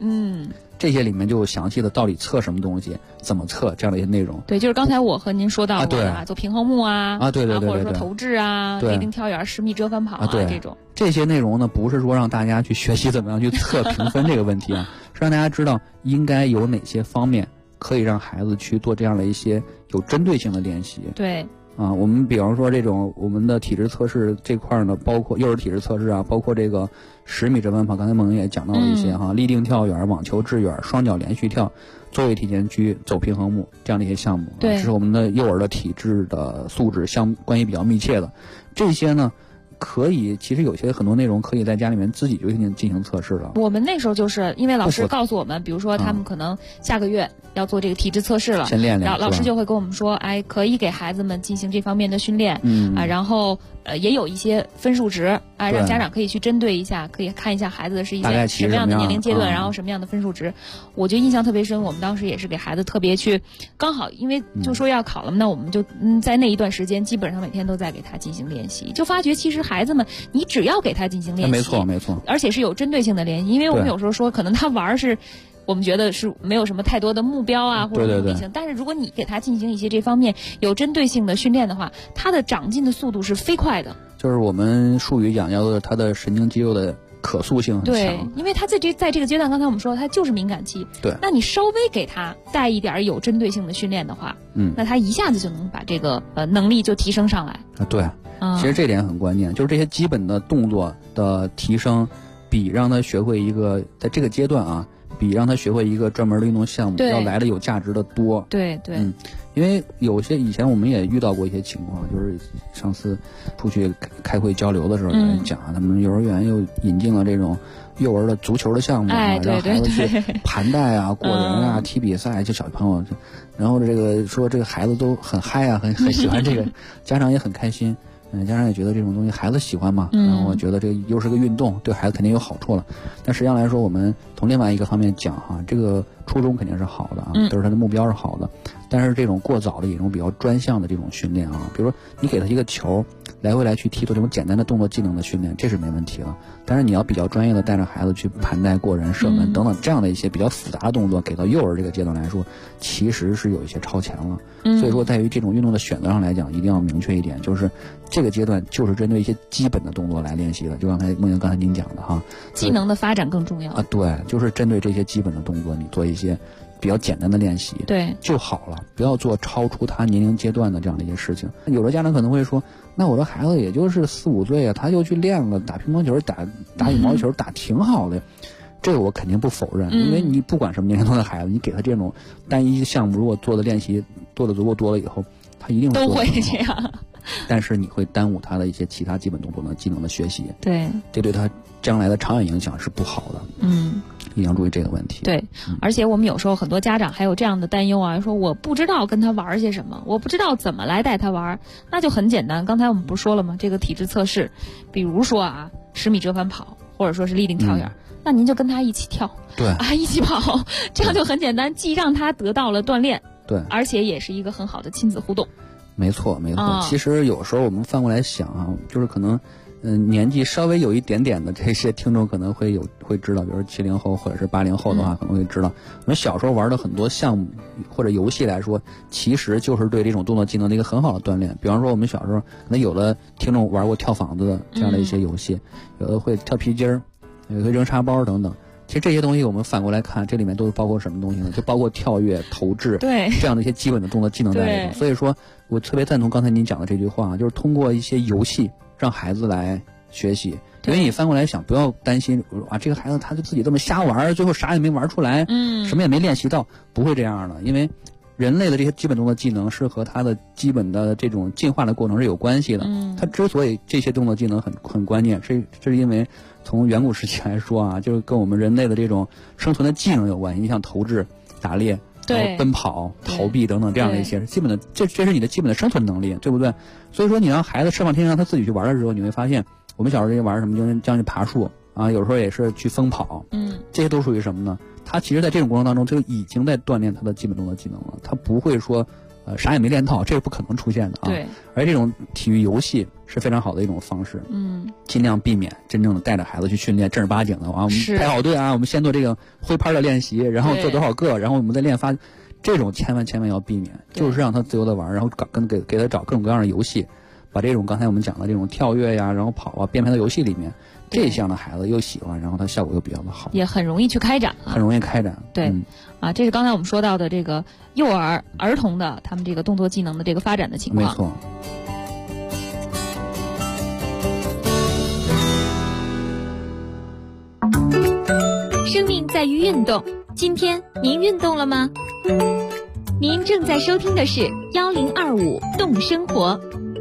这些里面就有详细的到底测什么东西，怎么测这样的一些内容。 对，就是刚才我和您说到过的做平衡木对， 或者说投掷立定跳远、10米折返跑这种。 这些内容呢，不是说让大家去学习怎么样去测评分这个问题是让大家知道应该有哪些方面可以让孩子去做这样的一些有针对性的练习。 对。 我们比方说这种我们的体质测试这块呢，包括幼儿体质测试包括这个10米折返跑，刚才孟莹也讲到了一些立定跳远、网球掷远、双脚连续跳、坐位体前屈、走平衡木这样的一些项目。 对， 这是我们的幼儿的体质的素质关系比较密切的。这些呢，可以其实有些很多内容可以在家里面自己就进行测试了。 我们那时候就是因为老师告诉我们，比如说他们可能下个月要做这个体质测试了， 先练练， 老师就会跟我们说，可以给孩子们进行这方面的训练，然后也有一些分数值让家长可以去针对一下，可以看一下孩子是一些什么样的年龄阶段，然后什么样的分数值。我就印象特别深，我们当时也是给孩子特别去，刚好因为就说要考了嘛，那我们就在那一段时间基本上每天都在给他进行练习，就发觉其实孩子们你只要给他进行练习， 没错， 而且是有针对性的练习，因为我们有时候说可能他玩是。我们觉得是没有什么太多的目标或者目的性，但是如果你给他进行一些这方面有针对性的训练的话，他的长进的速度是飞快的。 就是我们术语讲叫做他的神经肌肉的可塑性很强。 对，因为他在这个阶段，刚才我们说他就是敏感期。 对， 那你稍微给他带一点有针对性的训练的话，那他一下子就能把这个能力就提升上来。 对，其实这点很关键，就是这些基本的动作的提升，比让他学会一个在这个阶段比让他学会一个专门的运动项目要来的有价值的多。 对， 因为有些以前我们也遇到过一些情况，就是上次出去开会交流的时候，有人讲他们幼儿园又引进了这种幼儿的足球的项目让孩子去盘带过人踢比赛，就小朋友，然后这个说这个孩子都很嗨很喜欢这个，家长也很开心。家长也觉得这种东西孩子喜欢嘛，然后我觉得这又是个运动，对孩子肯定有好处了。但实际上来说，我们从另外一个方面讲这个初衷肯定是好的都是他的目标是好的。但是这种过早的一种比较专项的这种训练比如说你给他一个球，来回来去踢，做这种简单的动作技能的训练，这是没问题的。但是你要比较专业的带着孩子去盘带、过人、射门等等这样的一些比较复杂的动作，给到幼儿这个阶段来说，其实是有一些超前了。所以说，在于这种运动的选择上来讲，一定要明确一点，就是这个阶段就是针对一些基本的动作来练习的。就刚才孟莹刚才您讲的技能的发展更重要对，就是针对这些基本的动作，你做一些比较简单的练习就好了，不要做超出他年龄阶段的这样的一些事情。有的家长可能会说，那我的孩子也就是4、5岁他就去练了，打乒乓球、打羽毛球打挺好的。这个我肯定不否认，因为你不管什么年龄段的孩子，你给他这种单一项目，如果做的练习做的足够多了以后，他一定会都会这样。 但是你会耽误他的一些其他基本动作的技能的学习， 对， 这对他将来的长远影响是不好的。一定要注意这个问题。 对，而且我们有时候很多家长还有这样的担忧说我不知道跟他玩些什么，我不知道怎么来带他玩，那就很简单。刚才我们不是说了吗？这个体质测试，比如说10米折返跑，或者说是立定跳远。那您就跟他一起跳， 对一起跑，这样就很简单，既让他得到了锻炼， 对， 而且也是一个很好的亲子互动。 没错。其实有时候我们反过来想就是可能年纪稍微有一点点的这些听众可能会知道，比如说70后或者是80后的话，可能会知道我们小时候玩的很多项目或者游戏来说，其实就是对这种动作技能的一个很好的锻炼。比方说我们小时候可能有的听众玩过跳房子的这样的一些游戏，有的会跳皮筋儿，有的会扔沙包等等。其实这些东西我们反过来看，这里面都是包括什么东西呢？就包括跳跃、投掷， 对这样的一些基本的动作技能在里面。所以说我特别赞同刚才您讲的这句话，就是通过一些游戏让孩子来学习。因为你翻过来想，不要担心这个孩子他就自己这么瞎玩，最后啥也没玩出来，什么也没练习到，不会这样的。因为人类的这些基本动作技能是和他的基本的这种进化的过程是有关系的。他之所以这些动作技能很关键，是因为从远古时期来说就是跟我们人类的这种生存的技能有关系。你像投掷、打猎，然后奔跑、逃避等等这样的一些基本的，这是你的基本的生存能力，对不对？所以说你让孩子释放天性让他自己去玩的时候，你会发现我们小时候这些玩什么，就是像去爬树有时候也是去疯跑，这些都属于什么呢？他其实在这种过程当中就已经在锻炼他的基本动作技能了。他不会说啥也没练到，这是不可能出现的啊。 对。 而这种体育游戏是非常好的一种方式。尽量避免真正的带着孩子去训练正儿八经的啊，我们排好队啊，我们先做这个挥拍的练习，然后做多少个，然后我们再练发，这种千万要避免，就是让他自由的玩，然后给他找各种各样的游戏，把这种刚才我们讲的这种跳跃呀，然后跑啊，编排到游戏里面，这项的孩子又喜欢，然后他效果又比较的好， 也很容易去开展， 很容易开展。 对，这是刚才我们说到的这个幼儿儿童的他们这个动作技能的这个发展的情况。 没错。 生命在于运动，今天您运动了吗？您正在收听的是1025动生活。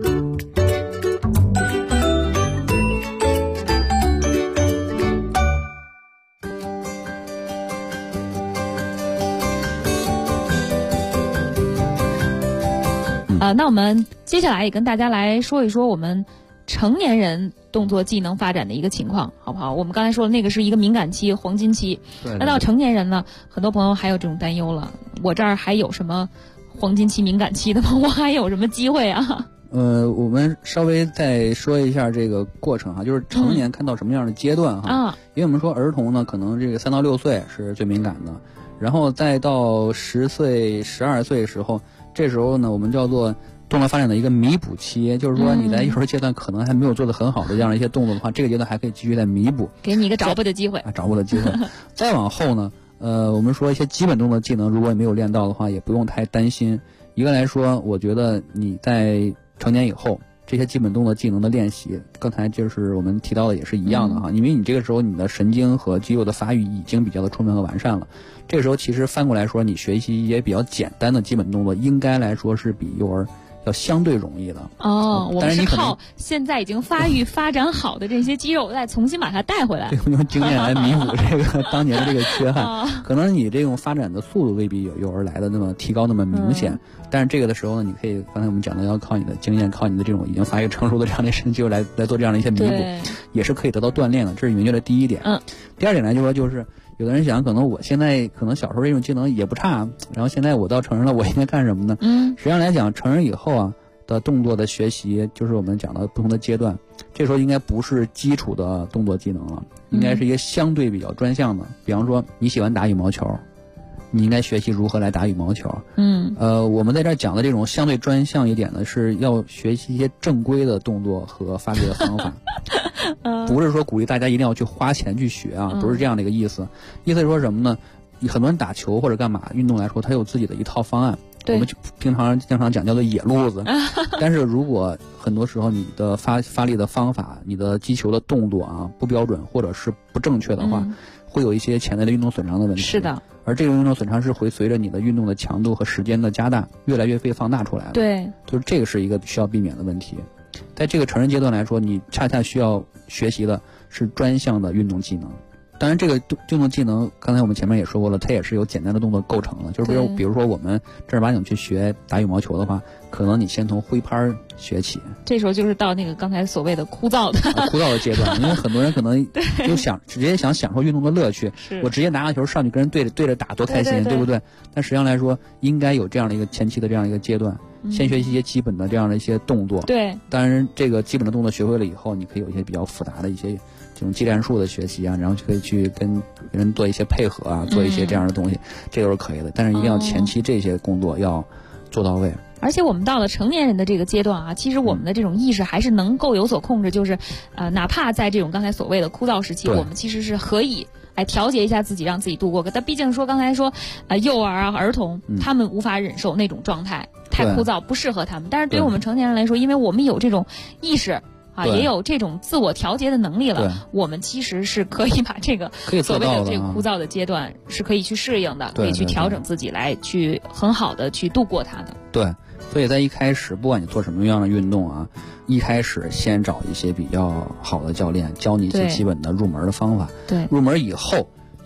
那我们接下来也跟大家来说一说我们成年人动作技能发展的一个情况，好不好？我们刚才说的那个是一个敏感期、黄金期。那到成年人呢，很多朋友还有这种担忧了，我这儿还有什么黄金期、敏感期的吗？我还有什么机会啊？ 我们稍微再说一下这个过程哈，就是成年看到什么样的阶段哈。因为我们说儿童呢，可能这个3到6岁是最敏感的，然后再到10岁、12岁的时候，这时候呢，我们叫做动作发展的一个弥补期，就是说你在幼儿阶段可能还没有做得很好的这样的一些动作的话，这个阶段还可以继续再弥补， 给你一个找补的机会。 找补的机会。再往后呢，我们说一些基本动作技能，如果没有练到的话，也不用太担心。一个来说，我觉得你在成年以后，这些基本动作技能的练习，刚才就是我们提到的也是一样的哈，因为你这个时候你的神经和肌肉的发育已经比较的充分和完善了，这个时候其实翻过来说，你学习一些比较简单的基本动作，应该来说是比幼儿要相对容易的。 我们是靠现在已经发育发展好的这些肌肉再重新把它带回来， 用经验来弥补这个当年的这个缺憾。可能你这种发展的速度未必有幼儿来的那么提高那么明显，但是这个的时候呢，你可以刚才我们讲的要靠你的经验，靠你的这种已经发育成熟的这样的身肌肉来做这样的一些弥补，也是可以得到锻炼的，这是明确的第一点。第二点来说就是有的人想，可能我现在可能小时候这种技能也不差，然后现在我到成人了，我应该干什么呢？实际上来讲，成人以后啊的动作的学习，就是我们讲的不同的阶段，这时候应该不是基础的动作技能了，应该是一个相对比较专项的。比方说你喜欢打羽毛球，你应该学习如何来打羽毛球。我们在这儿讲的这种相对专项一点的是要学习一些正规的动作和发力的方法。不是说鼓励大家一定要去花钱去学啊，不是这样的一个意思。意思是说什么呢？很多人打球或者干嘛运动来说，他有自己的一套方案。我们经常讲叫做野路子。但是如果很多时候你的发力的方法，你的击球的动作啊不标准或者是不正确的话，会有一些潜在的运动损伤的问题。 是的。 而这种运动损伤是会随着你的运动的强度和时间的加大，越来越被放大出来的。 对， 就是这个是一个需要避免的问题。在这个成人阶段来说，你恰恰需要学习的是专项的运动技能。当然这个运动技能刚才我们前面也说过了，它也是由简单的动作构成的，就是比如说我们正儿八经去学打羽毛球的话，可能你先从挥拍学起， 这时候就是到那个刚才所谓的枯燥的阶段。因为很多人可能就直接想享受运动的乐趣，我直接拿个球上去跟人对着打多开心，对不对？但实际上来说，应该有这样的一个前期的这样一个阶段，先学习一些基本的这样的一些动作。 对， 当然这个基本的动作学会了以后，你可以有一些比较复杂的一些这种技战术的学习啊，然后就可以去跟人做一些配合啊，做一些这样的东西，这都是可以的。但是一定要前期这些工作要做到位。 而且我们到了成年人的这个阶段啊，其实我们的这种意识还是能够有所控制，就是哪怕在这种刚才所谓的枯燥时期，我们其实是可以调节一下自己，让自己度过。但毕竟说刚才说幼儿啊儿童，他们无法忍受那种状态，太枯燥不适合他们。但是对于我们成年人来说，因为我们有这种意识也有这种自我调节的能力了，我们其实是可以把这个所谓的这个枯燥的阶段是可以去适应的，可以去调整自己来去很好的去度过它的。 对，所以在一开始不管你做什么样的运动啊，一开始先找一些比较好的教练教你一些基本的入门的方法。 对， 入门以后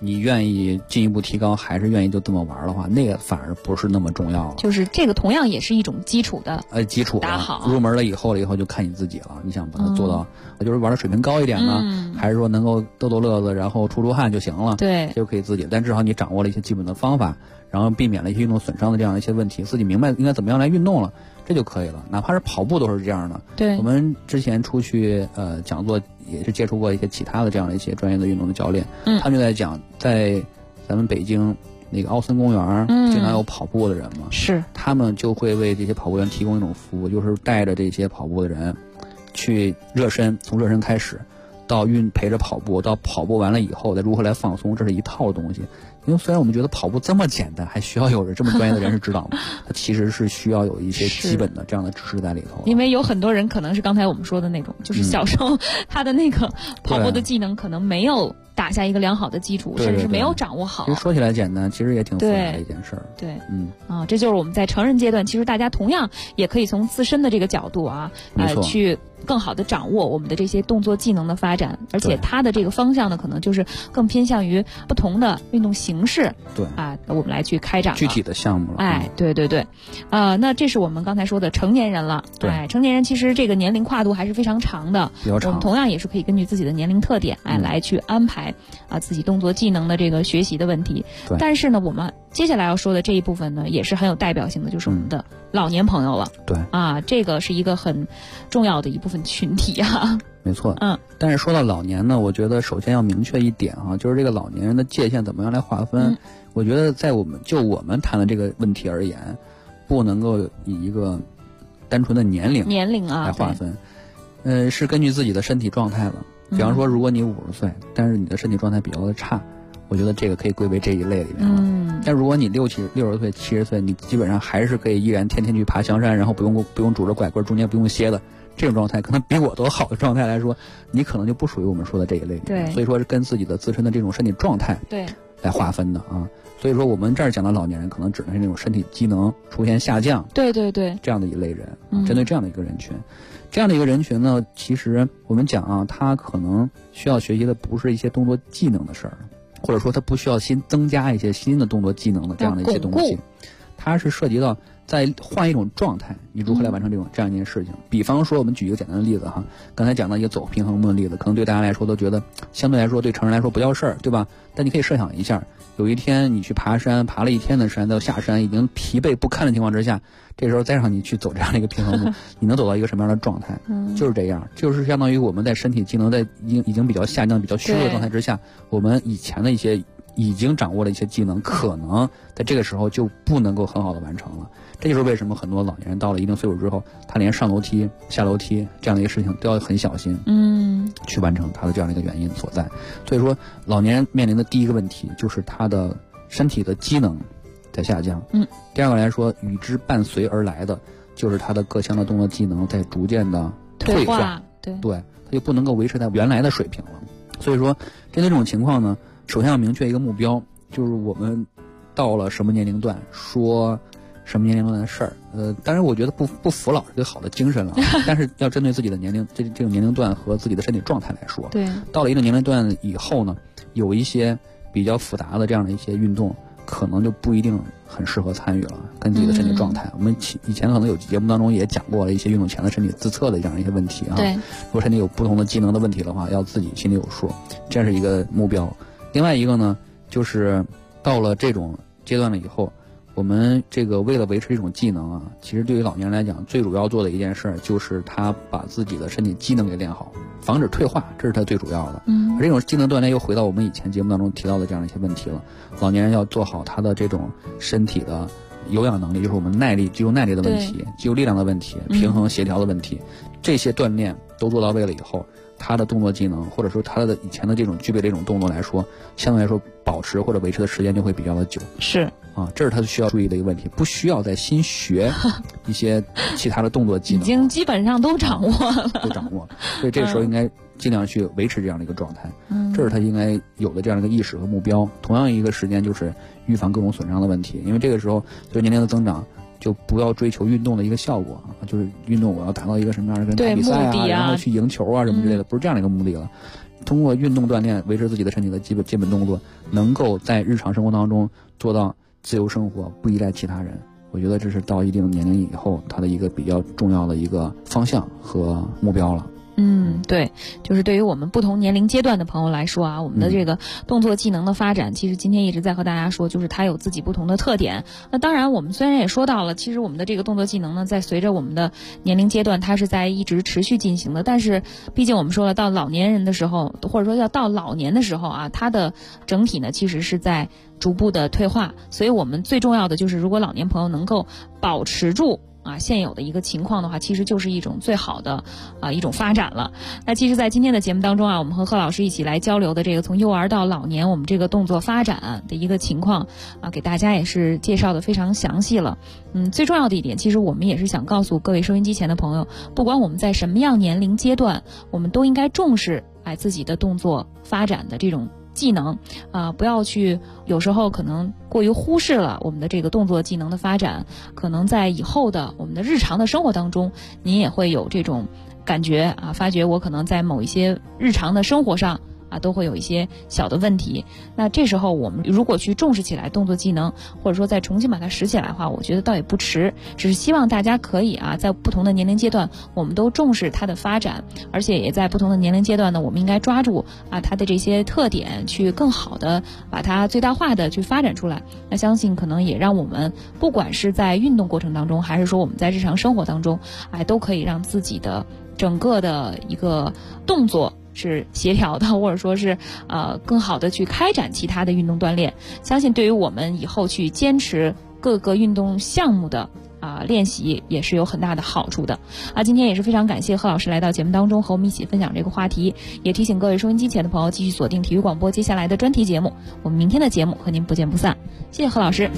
你愿意进一步提高，还是愿意就这么玩的话，那个反而不是那么重要了。 就是这个同样也是一种基础的基础打好。 入门了以后就看你自己了。你想把它做到，就是玩的水平高一点呢，还是说能够逗逗乐子，然后出汗就行了？ 对， 就可以自己。但至少你掌握了一些基本的方法，然后避免了一些运动损伤的这样一些问题，自己明白应该怎么样来运动了，这就可以了。哪怕是跑步都是这样的。 对， 我们之前出去讲座也是接触过一些其他的这样的一些专业的运动的教练，他们就在讲，在咱们北京那个奥森公园经常有跑步的人嘛， 是他们就会为这些跑步员提供一种服务，就是带着这些跑步的人去热身，从热身开始到陪着跑步，到跑步完了以后再如何来放松，这是一套的东西。因为虽然我们觉得跑步这么简单，还需要有人这么专业的人士指导吗？它其实是需要有一些基本的这样的知识在里头。 因为有很多人可能是刚才我们说的那种，就是小时候他的那个跑步的技能可能没有打下一个良好的基础，甚至是没有掌握好。 其实说起来简单，其实也挺复杂的一件事儿。 对，这就是我们在成人阶段，其实大家同样也可以从自身的这个角度去更好的掌握我们的这些动作技能的发展，而且它的这个方向呢，可能就是更偏向于不同的运动形式。 对我们来去开展具体的项目了。 对，那这是我们刚才说的成年人了。 对， 成年人其实这个年龄跨度还是非常长的， 比较长。 我们同样也是可以根据自己的年龄特点来去安排自己动作技能的这个学习的问题。但是呢，我们接下来要说的这一部分呢，也是很有代表性的，就是我们的老年朋友了。 对这个是一个很重要的一部分群体啊。 没错，但是说到老年呢，我觉得首先要明确一点就是这个老年人的界限怎么样来划分。我觉得在我们谈的这个问题而言，不能够以一个单纯的年龄来划分。是根据自己的身体状态了。比方说，如果你50岁，但是你的身体状态比较的差，我觉得这个可以归为这一类里面了。但如果你60岁、70岁，你基本上还是可以依然天天去爬香山，然后不用拄着拐棍，中间不用歇的。这种状态可能比我都好的状态来说，你可能就不属于我们说的这一类。 对， 所以说是跟自己的自身的这种身体状态来划分的啊。所以说我们这儿讲的老年人，可能指的是那种身体机能出现下降， 对这样的一类人，针对这样的一个人群。这样的一个人群呢，其实我们讲他可能需要学习的不是一些动作技能的事儿，或者说他不需要新增加一些新的动作技能的这样的一些东西，它是涉及到再换一种状态，你如何来完成这样一件事情。比方说我们举一个简单的例子刚才讲到一个走平衡木的例子，可能对大家来说都觉得相对来说对成人来说不叫事儿，对吧？但你可以设想一下，有一天你去爬山，爬了一天的山，到下山已经疲惫不堪的情况之下，这时候再让你去走这样的一个平衡木你能走到一个什么样的状态？就是这样，就是相当于我们在身体机能在已经比较下降、比较虚弱的状态之下，我们以前的一些已经掌握了一些技能，可能在这个时候就不能够很好的完成了。这就是为什么很多老年人到了一定岁数之后，他连上楼梯、下楼梯这样的一个事情都要很小心，去完成他的这样的一个原因所在。所以说，老年人面临的第一个问题就是他的身体的机能在下降。第二个来说，与之伴随而来的就是他的各项的动作技能在逐渐的退化，对，他就不能够维持在原来的水平了。所以说，针对这种情况呢，首先要明确一个目标，就是我们到了什么年龄段说什么年龄段的事儿。当然我觉得不服老是一个好的精神了，但是要针对自己的年龄这种年龄段和自己的身体状态来说。 对，到了一定年龄段以后呢，有一些比较复杂的这样的一些运动，可能就不一定很适合参与了，跟自己的身体状态。我们以前可能有节目当中也讲过了一些运动前的身体自测的这样一些问题对， 如果身体有不同的机能的问题的话，要自己心里有数，这是一个目标。另外一个呢，就是到了这种阶段了以后，我们这个为了维持这种技能其实对于老年人来讲，最主要做的一件事就是他把自己的身体机能给练好，防止退化，这是他最主要的。而这种技能锻炼又回到我们以前节目当中提到的这样一些问题了。老年人要做好他的这种身体的有氧能力，就是我们耐力、肌肉耐力的问题、肌肉力量的问题、平衡协调的问题，这些锻炼都做到位了以后，他的动作技能或者说他的以前的这种具备这种动作来说，相对来说保持或者维持的时间就会比较的久。 是这是他需要注意的一个问题，不需要再新学一些其他的动作技能， 已经基本上都掌握了， 所以这时候应该尽量去维持这样的一个状态，这是他应该有的这样的一个意识和目标。同样一个时间就是预防各种损伤的问题，因为这个时候随着年龄的增长，就不要追求运动的一个效果就是运动我要达到一个什么样的跟打比赛然后去赢球什么之类的，不是这样的一个目的了。 通过运动锻炼维持自己的身体的基本动作，能够在日常生活当中做到自由生活，不依赖其他人。我觉得这是到一定年龄以后他的一个比较重要的一个方向和目标了。 对，就是对于我们不同年龄阶段的朋友来说啊，我们的这个动作技能的发展，其实今天一直在和大家说，就是它有自己不同的特点。那当然我们虽然也说到了，其实我们的这个动作技能呢，在随着我们的年龄阶段，它是在一直持续进行的。但是毕竟我们说了，到老年人的时候，或者说要到老年的时候啊，它的整体呢其实是在逐步的退化。所以我们最重要的就是，如果老年朋友能够保持住现有的一个情况的话，其实就是一种最好的一种发展了。那其实在今天的节目当中我们和贺老师一起来交流的这个从幼儿到老年我们这个动作发展的一个情况给大家也是介绍的非常详细了。最重要的一点，其实我们也是想告诉各位收音机前的朋友，不管我们在什么样年龄阶段，我们都应该重视自己的动作发展的这种技能不要去有时候可能过于忽视了我们的这个动作技能的发展，可能在以后的我们的日常的生活当中，您也会有这种感觉发觉我可能在某一些日常的生活上都会有一些小的问题。那这时候我们如果去重视起来动作技能，或者说再重新把它拾起来的话，我觉得倒也不迟。只是希望大家可以在不同的年龄阶段，我们都重视它的发展，而且也在不同的年龄阶段呢，我们应该抓住它的这些特点，去更好的把它最大化的去发展出来。那相信可能也让我们不管是在运动过程当中，还是说我们在日常生活当中都可以让自己的整个的一个动作是协调的，或者说是更好的去开展其他的运动锻炼。相信对于我们以后去坚持各个运动项目的练习也是有很大的好处的。今天也是非常感谢贺老师来到节目当中和我们一起分享这个话题，也提醒各位收音机前的朋友继续锁定体育广播接下来的专题节目，我们明天的节目和您不见不散。谢谢贺老师。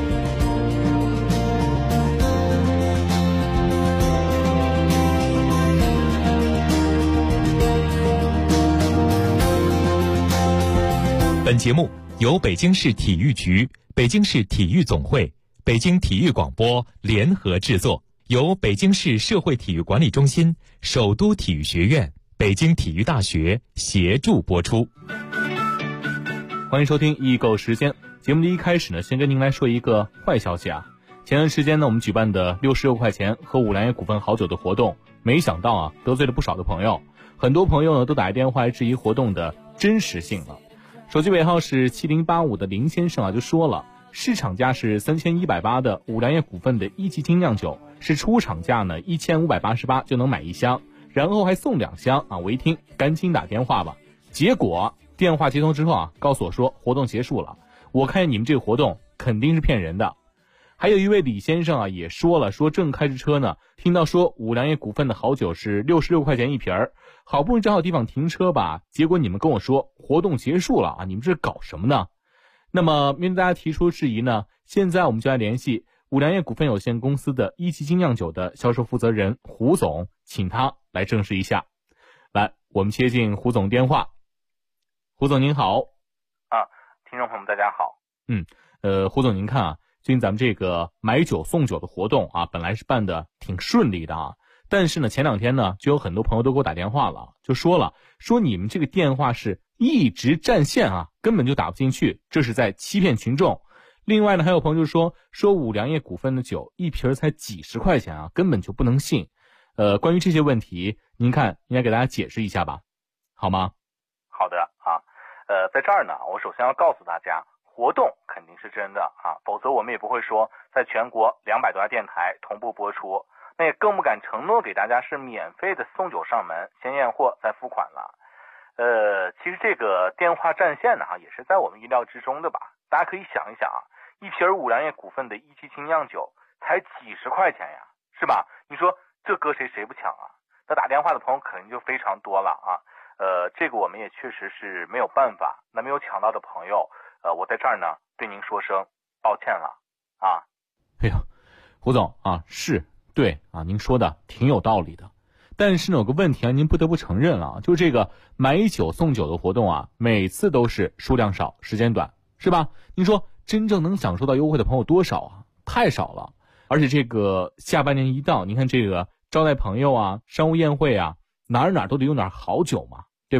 本节目由北京市体育局、北京市体育总会、北京体育广播联合制作，由北京市社会体育管理中心、首都体育学院、北京体育大学协助播出。 欢迎收听易购时间。节目的一开始呢，先跟您来说一个坏消息前段时间呢，我们举办的66块钱喝五粮液股份好酒的活动，没想到得罪了不少的朋友。很多朋友呢都打电话质疑活动的真实性了。手机尾号是7085的林先生就说了，市场价是3180的五粮液股份的一级精酿酒，是出厂价呢1588就能买一箱，然后还送2箱我一听赶紧打电话吧。结果电话接通之后告诉我说活动结束了，我看见你们这个活动肯定是骗人的。还有一位李先生也说了，说正开着车呢，听到说五粮液股份的好酒是66块钱一瓶儿，好不容易找好地方停车吧，结果你们跟我说活动结束了你们这搞什么呢？那么面对大家提出质疑呢，现在我们就来联系五粮液股份有限公司的一级精酿酒的销售负责人胡总，请他来证实一下。来，我们接进胡总电话。胡总您好。 听众朋友们大家好。 胡总您看最近咱们这个买酒送酒的活动本来是办的挺顺利的但是呢前2天呢就有很多朋友都给我打电话了，就说你们这个电话是一直占线根本就打不进去，这是在欺骗群众。另外呢还有朋友就说五粮液股份的酒一瓶才几十块钱根本就不能信。关于这些问题您看应该给大家解释一下吧，好吗？ 好的在这儿呢我首先要告诉大家，活动肯定是真的否则我们也不会说在全国200多家电台同步播出，那也更不敢承诺给大家是免费的送酒上门，先验货再付款了。其实这个电话占线呢也是在我们意料之中的吧。大家可以想一想一瓶五粮液股份的一级精酿酒才几十块钱呀，是吧？你说这搁谁不抢那打电话的朋友肯定就非常多了这个我们也确实是没有办法。那没有抢到的朋友我在这儿呢对您说声抱歉了哎呀，胡总是对您说的挺有道理的。但是呢有个问题您不得不承认就这个买酒送酒的活动每次都是数量少时间短，是吧？您说真正能享受到优惠的朋友多少太少了。而且这个下半年一到，您看这个招待朋友商务宴会哪都得用点好酒嘛，对吧？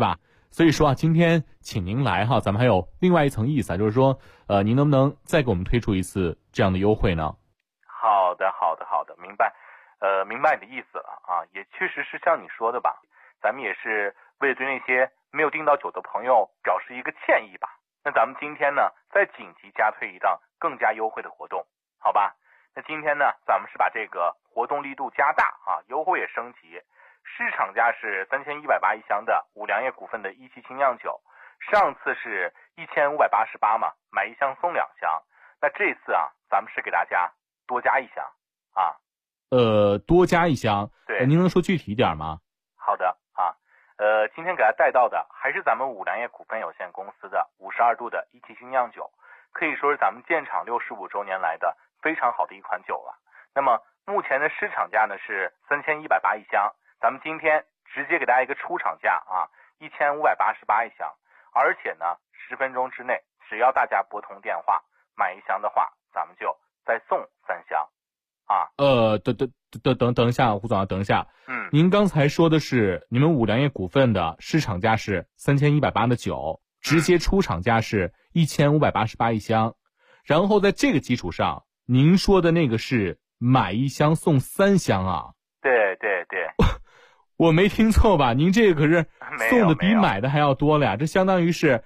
所以说啊，今天请您来哈，咱们还有另外一层意思啊，就是说，您能不能再给我们推出一次这样的优惠呢？ 好的，明白，明白你的意思了啊，也确实是像你说的吧，咱们也是为了对那些没有订到酒的朋友表示一个歉意吧。那咱们今天呢，再紧急加推一档更加优惠的活动，好吧？那今天呢，咱们是把这个活动力度加大啊，优惠也升级。市场价是3180一箱的五粮液股份的一期精酿酒，上次是1588嘛，买一箱送2箱。那这次啊，咱们是给大家多加一箱啊。 多加一箱。 对， 您能说具体一点吗？ 好的啊，今天给大家带到的还是咱们五粮液股份有限公司的52度的一期精酿酒，可以说是咱们建厂65周年来的非常好的一款酒了。那么目前的市场价呢是3180一箱，咱们今天直接给大家一个出厂价啊，1588一箱，而且呢10分钟之内，只要大家拨通电话买一箱的话，咱们就再送3箱啊。 等一下，胡总啊，等一下。您刚才说的是你们五粮液股份的市场价是3180的酒，直接出厂价是1588一箱，然后在这个基础上，您说的那个是买一箱送3箱啊？ 对， 我没听错吧？您这个可是送的比买的还要多了呀，这相当于是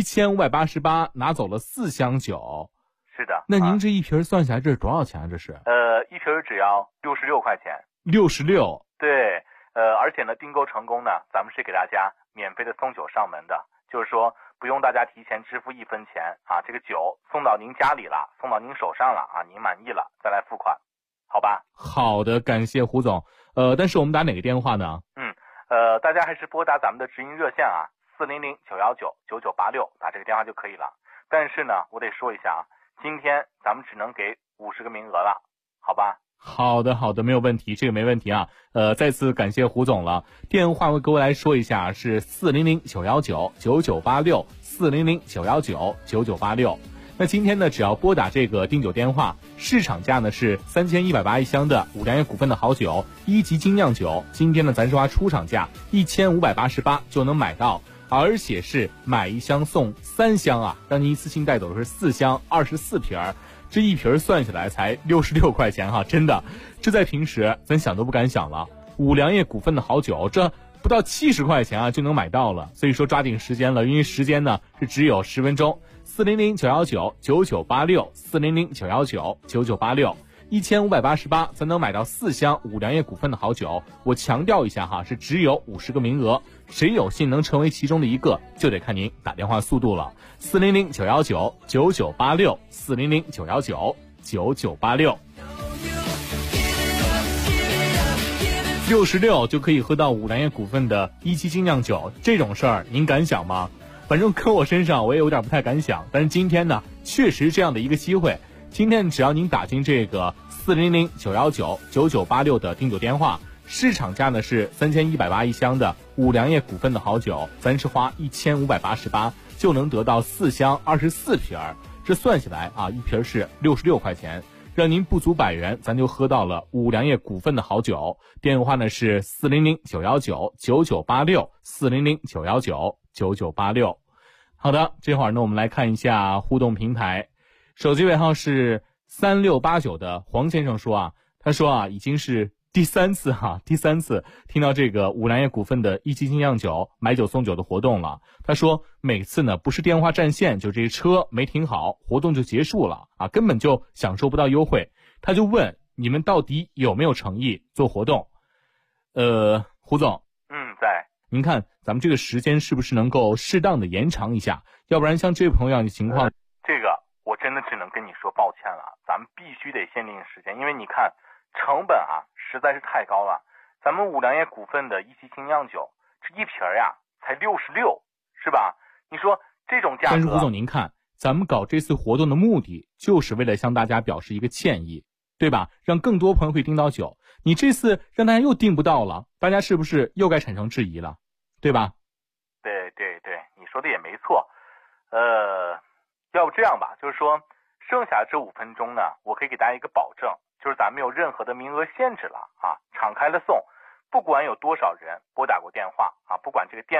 1588拿走了4箱酒。 是的。 那您这一瓶算下来这是多少钱啊？这是？ 一瓶只要66块钱。 66。 对，而且呢，订购成功呢，咱们是给大家免费的送酒上门的，就是说不用大家提前支付1分钱啊，这个酒送到您家里了，送到您手上了啊，您满意了再来付款，好吧？ 好的，感谢胡总。但是我们打哪个电话呢？ 大家还是拨打咱们的直营热线啊，400-919-9986，打这个电话就可以了。但是呢，我得说一下啊，今天咱们只能给50个名额了，好吧？ 好的，没有问题，这个没问题啊。再次感谢胡总了。电话我给我来说一下，是400-919-9986 400-919-9986。那今天呢，只要拨打这个订酒电话，市场价呢是3180一箱的五粮液股份的好酒1级精酿酒，今天呢咱是花出厂价1588就能买到，而且是买一箱送3箱啊，让您一次性带走的是4箱24瓶儿。这一瓶算下来才66块钱哈，真的，这在平时咱想都不敢想了。五粮液股份的好酒，这不到70块钱啊就能买到了，所以说抓紧时间了，因为时间呢是只有10分钟。400-919-9986 400-919-9986 1588咱能买到4箱五粮液股份的好酒。我强调一下哈，是只有50个名额，谁有幸能成为其中的一个，就得看您打电话速度了。400-919-9986 400-919-9986 66就可以喝到五粮液股份的1期精酿酒，这种事儿您敢想吗？反正搁我身上我也有点不太敢想，但是今天呢确实这样的一个机会，今天只要您打进这个400-919-9986的订酒电话，市场价呢是3180一箱的五粮液股份的好酒，咱是花1588就能得到4箱24瓶儿，这算下来啊，一瓶是66块钱，让您不足100元，咱就喝到了五粮液股份的好酒。电话呢是400-919-9986 400-919-9986。好的，这会儿呢我们来看一下互动平台，手机尾号是3689的黄先生说啊，他说啊已经是第三次听到这个五粮液股份的1期精酿酒买酒送酒的活动了。他说每次呢不是电话占线，就这车没停好，活动就结束了啊，根本就享受不到优惠。他就问你们到底有没有诚意做活动？胡总， 在。 您看咱们这个时间是不是能够适当的延长一下？要不然像这位朋友的情况， 这个我真的只能跟你说抱歉了，咱们必须得限定时间，因为你看成本啊实在是太高了。咱们五粮液股份的1期精酿酒，这一瓶呀才66，是吧？你说这种价格。 但是胡总您看，咱们搞这次活动的目的就是为了向大家表示一个歉意，对吧？让更多朋友会订到酒。你这次让大家又订不到了，大家是不是又该产生质疑了，对吧？ 对，你说的也没错。要不这样吧，就是说剩下这5分钟呢，我可以给大家一个保证，就是咱没有任何的名额限制了啊，敞开了送，不管有多少人拨打过电话啊，不管这个电话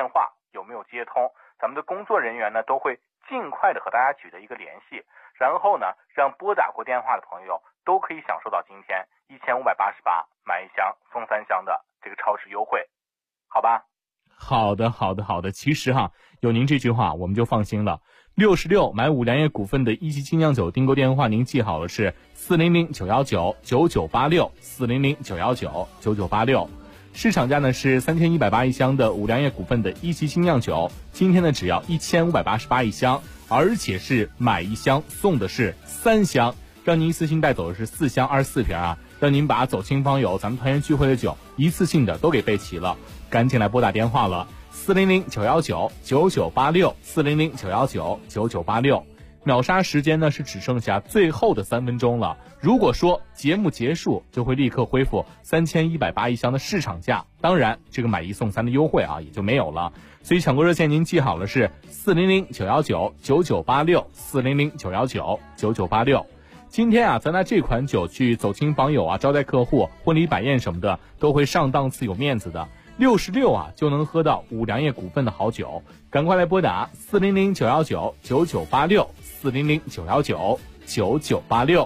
有没有接通，咱们的工作人员呢都会尽快的和大家取得一个联系，然后呢让拨打过电话的朋友都可以享受到今天1588买1箱送3箱的这个超值优惠，好吧？ 好的。其实有您这句话我们就放心了。66买5粮液股份的一级精酿酒订购电话您记好了，是400-919-9986 400-919-9986。市场价呢是3180一箱的5粮液股份的一级精酿酒，今天呢只要1588一箱，而且是买1箱送的是3箱，让您一次性带走的是4箱24瓶让您把走亲访友咱们团圆聚会的酒一次性的都给备齐了。赶紧来拨打电话了，400-919-9986 400-919-9986。秒杀时间呢是只剩下最后的3分钟了，如果说节目结束就会立刻恢复3180一箱的市场价，当然这个买1送3的优惠也就没有了。所以抢购热线您记好了，是400-919-9986 400-919-9986。今天咱拿这款酒去走亲访友招待客户、婚礼摆宴什么的都会上档次有面子的。66就能喝到5粮液股份的好酒，赶快来拨打400-919-9986 400-919-9986。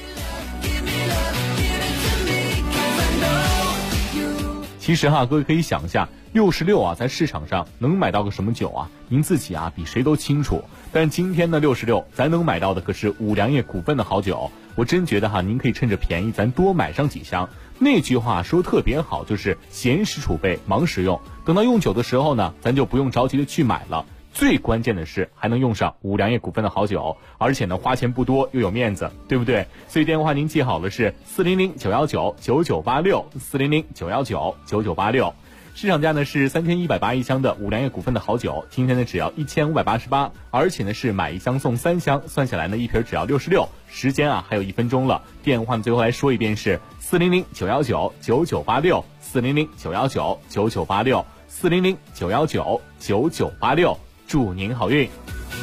其实各位可以想一下，66在市场上能买到个什么酒您自己比谁都清楚。但今天的66咱能买到的可是5粮液股份的好酒，我真觉得您可以趁着便宜咱多买上几箱。那句话说特别好，就是闲时储备忙时用，等到用酒的时候呢咱就不用着急的去买了。最关键的是还能用上5粮液股份的好酒，而且呢花钱不多又有面子，对不对？所以电话您记好了，是400-919-9986 400-919-9986。市场价呢是3180一箱的5粮液股份的好酒，今天呢只要1588，而且呢是买1箱送3箱，算下来呢一瓶只要66。时间还有1分钟了，电话最后来说一遍是400-919-9986 400-919-9986 400-919-9986。祝您好运。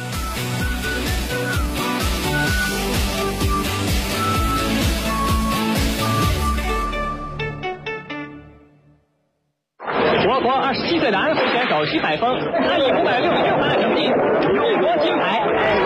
我国27岁的安徽选手徐海峰，他以566分的成绩勇夺金牌。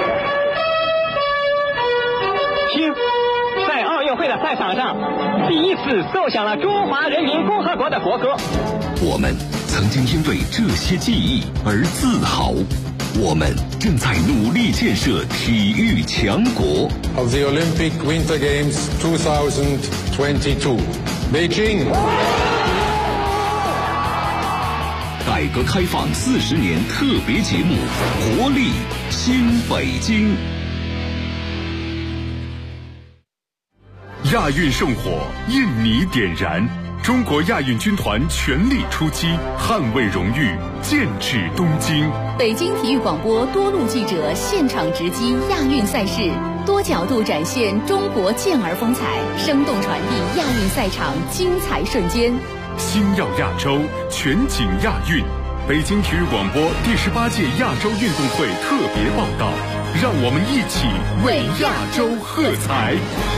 听，在奥运会的赛场上，第一次奏响了中华人民共和国的国歌。 我们曾经因为这些记忆而自豪，我们正在努力建设体育强国。 Of the Olympic Winter Games 2022, Beijing。 改革开放40年特别节目，活力新北京。 亚运圣火，印尼点燃，中国亚运军团全力出击，捍卫荣誉，剑指东京。 北京体育广播多路记者现场直击亚运赛事，多角度展现中国健儿风采，生动传递亚运赛场精彩瞬间。 星耀亚洲，全景亚运。北京体育广播第18届亚洲运动会特别报道，让我们一起为亚洲喝彩。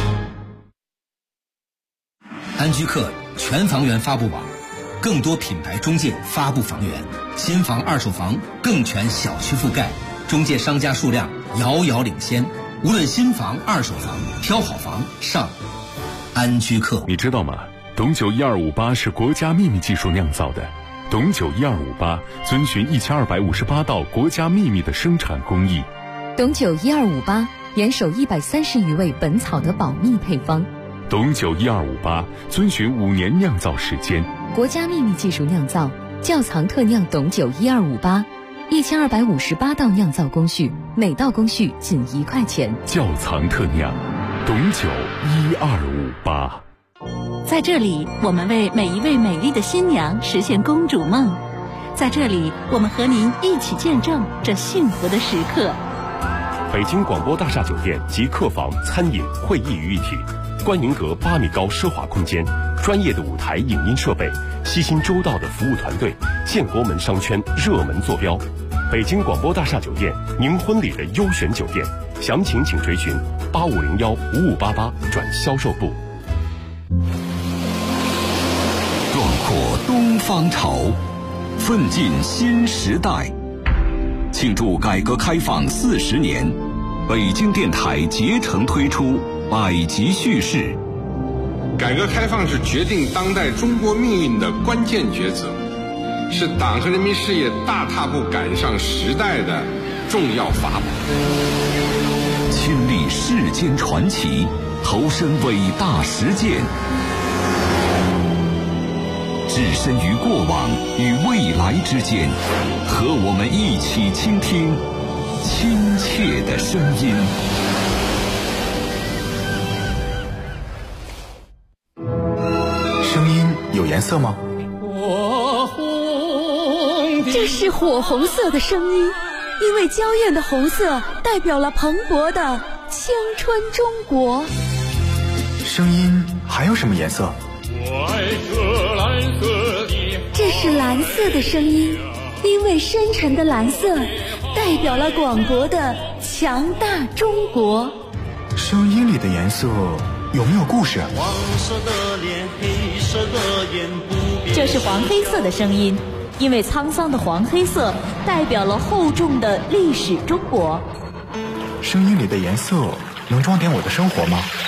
安居客全房源发布网，更多品牌中介发布房源，新房二手房更全小区覆盖，中介商家数量遥遥领先。无论新房二手房，挑好房上安居客。 你知道吗？董酒1258是国家秘密技术酿造的。董酒1258遵循1258道国家秘密的生产工艺。 董酒1258严守130余味本草的保密配方。 董酒1258遵循5年酿造时间， 国家秘密技术酿造，窖藏特酿董酒1258，1258道酿造工序，每道工序仅1块钱。 窖藏特酿，董酒1258。 在这里，我们为每一位美丽的新娘实现公主梦。在这里，我们和您一起见证这幸福的时刻。 北京广播大厦酒店及客房、餐饮、会议于一体，观迎阁8米高奢华空间，专业的舞台影音设备，悉心周到的服务团队，建国门商圈热门坐标。北京广播大厦酒店，您婚礼的优选酒店，详情请垂询8501-5588转销售部。 壮阔东方潮， 奋进新时代。庆祝改革开放40年，北京电台竭诚推出百集叙事。 改革开放是决定当代中国命运的关键抉择，是党和人民事业大踏步赶上时代的重要法宝。 亲历世间传奇，投身伟大实践，置身于过往与未来之间，和我们一起倾听亲切的声音。 声音有颜色吗？ 这是火红色的声音，因为娇艳的红色代表了蓬勃的青春中国。 声音还有什么颜色？ 这是蓝色的声音，因为深沉的蓝色代表了广博的强大中国。 声音里的颜色有没有故事？ 这是黄黑色的声音，因为沧桑的黄黑色代表了厚重的历史中国。 声音里的颜色能装点我的生活吗？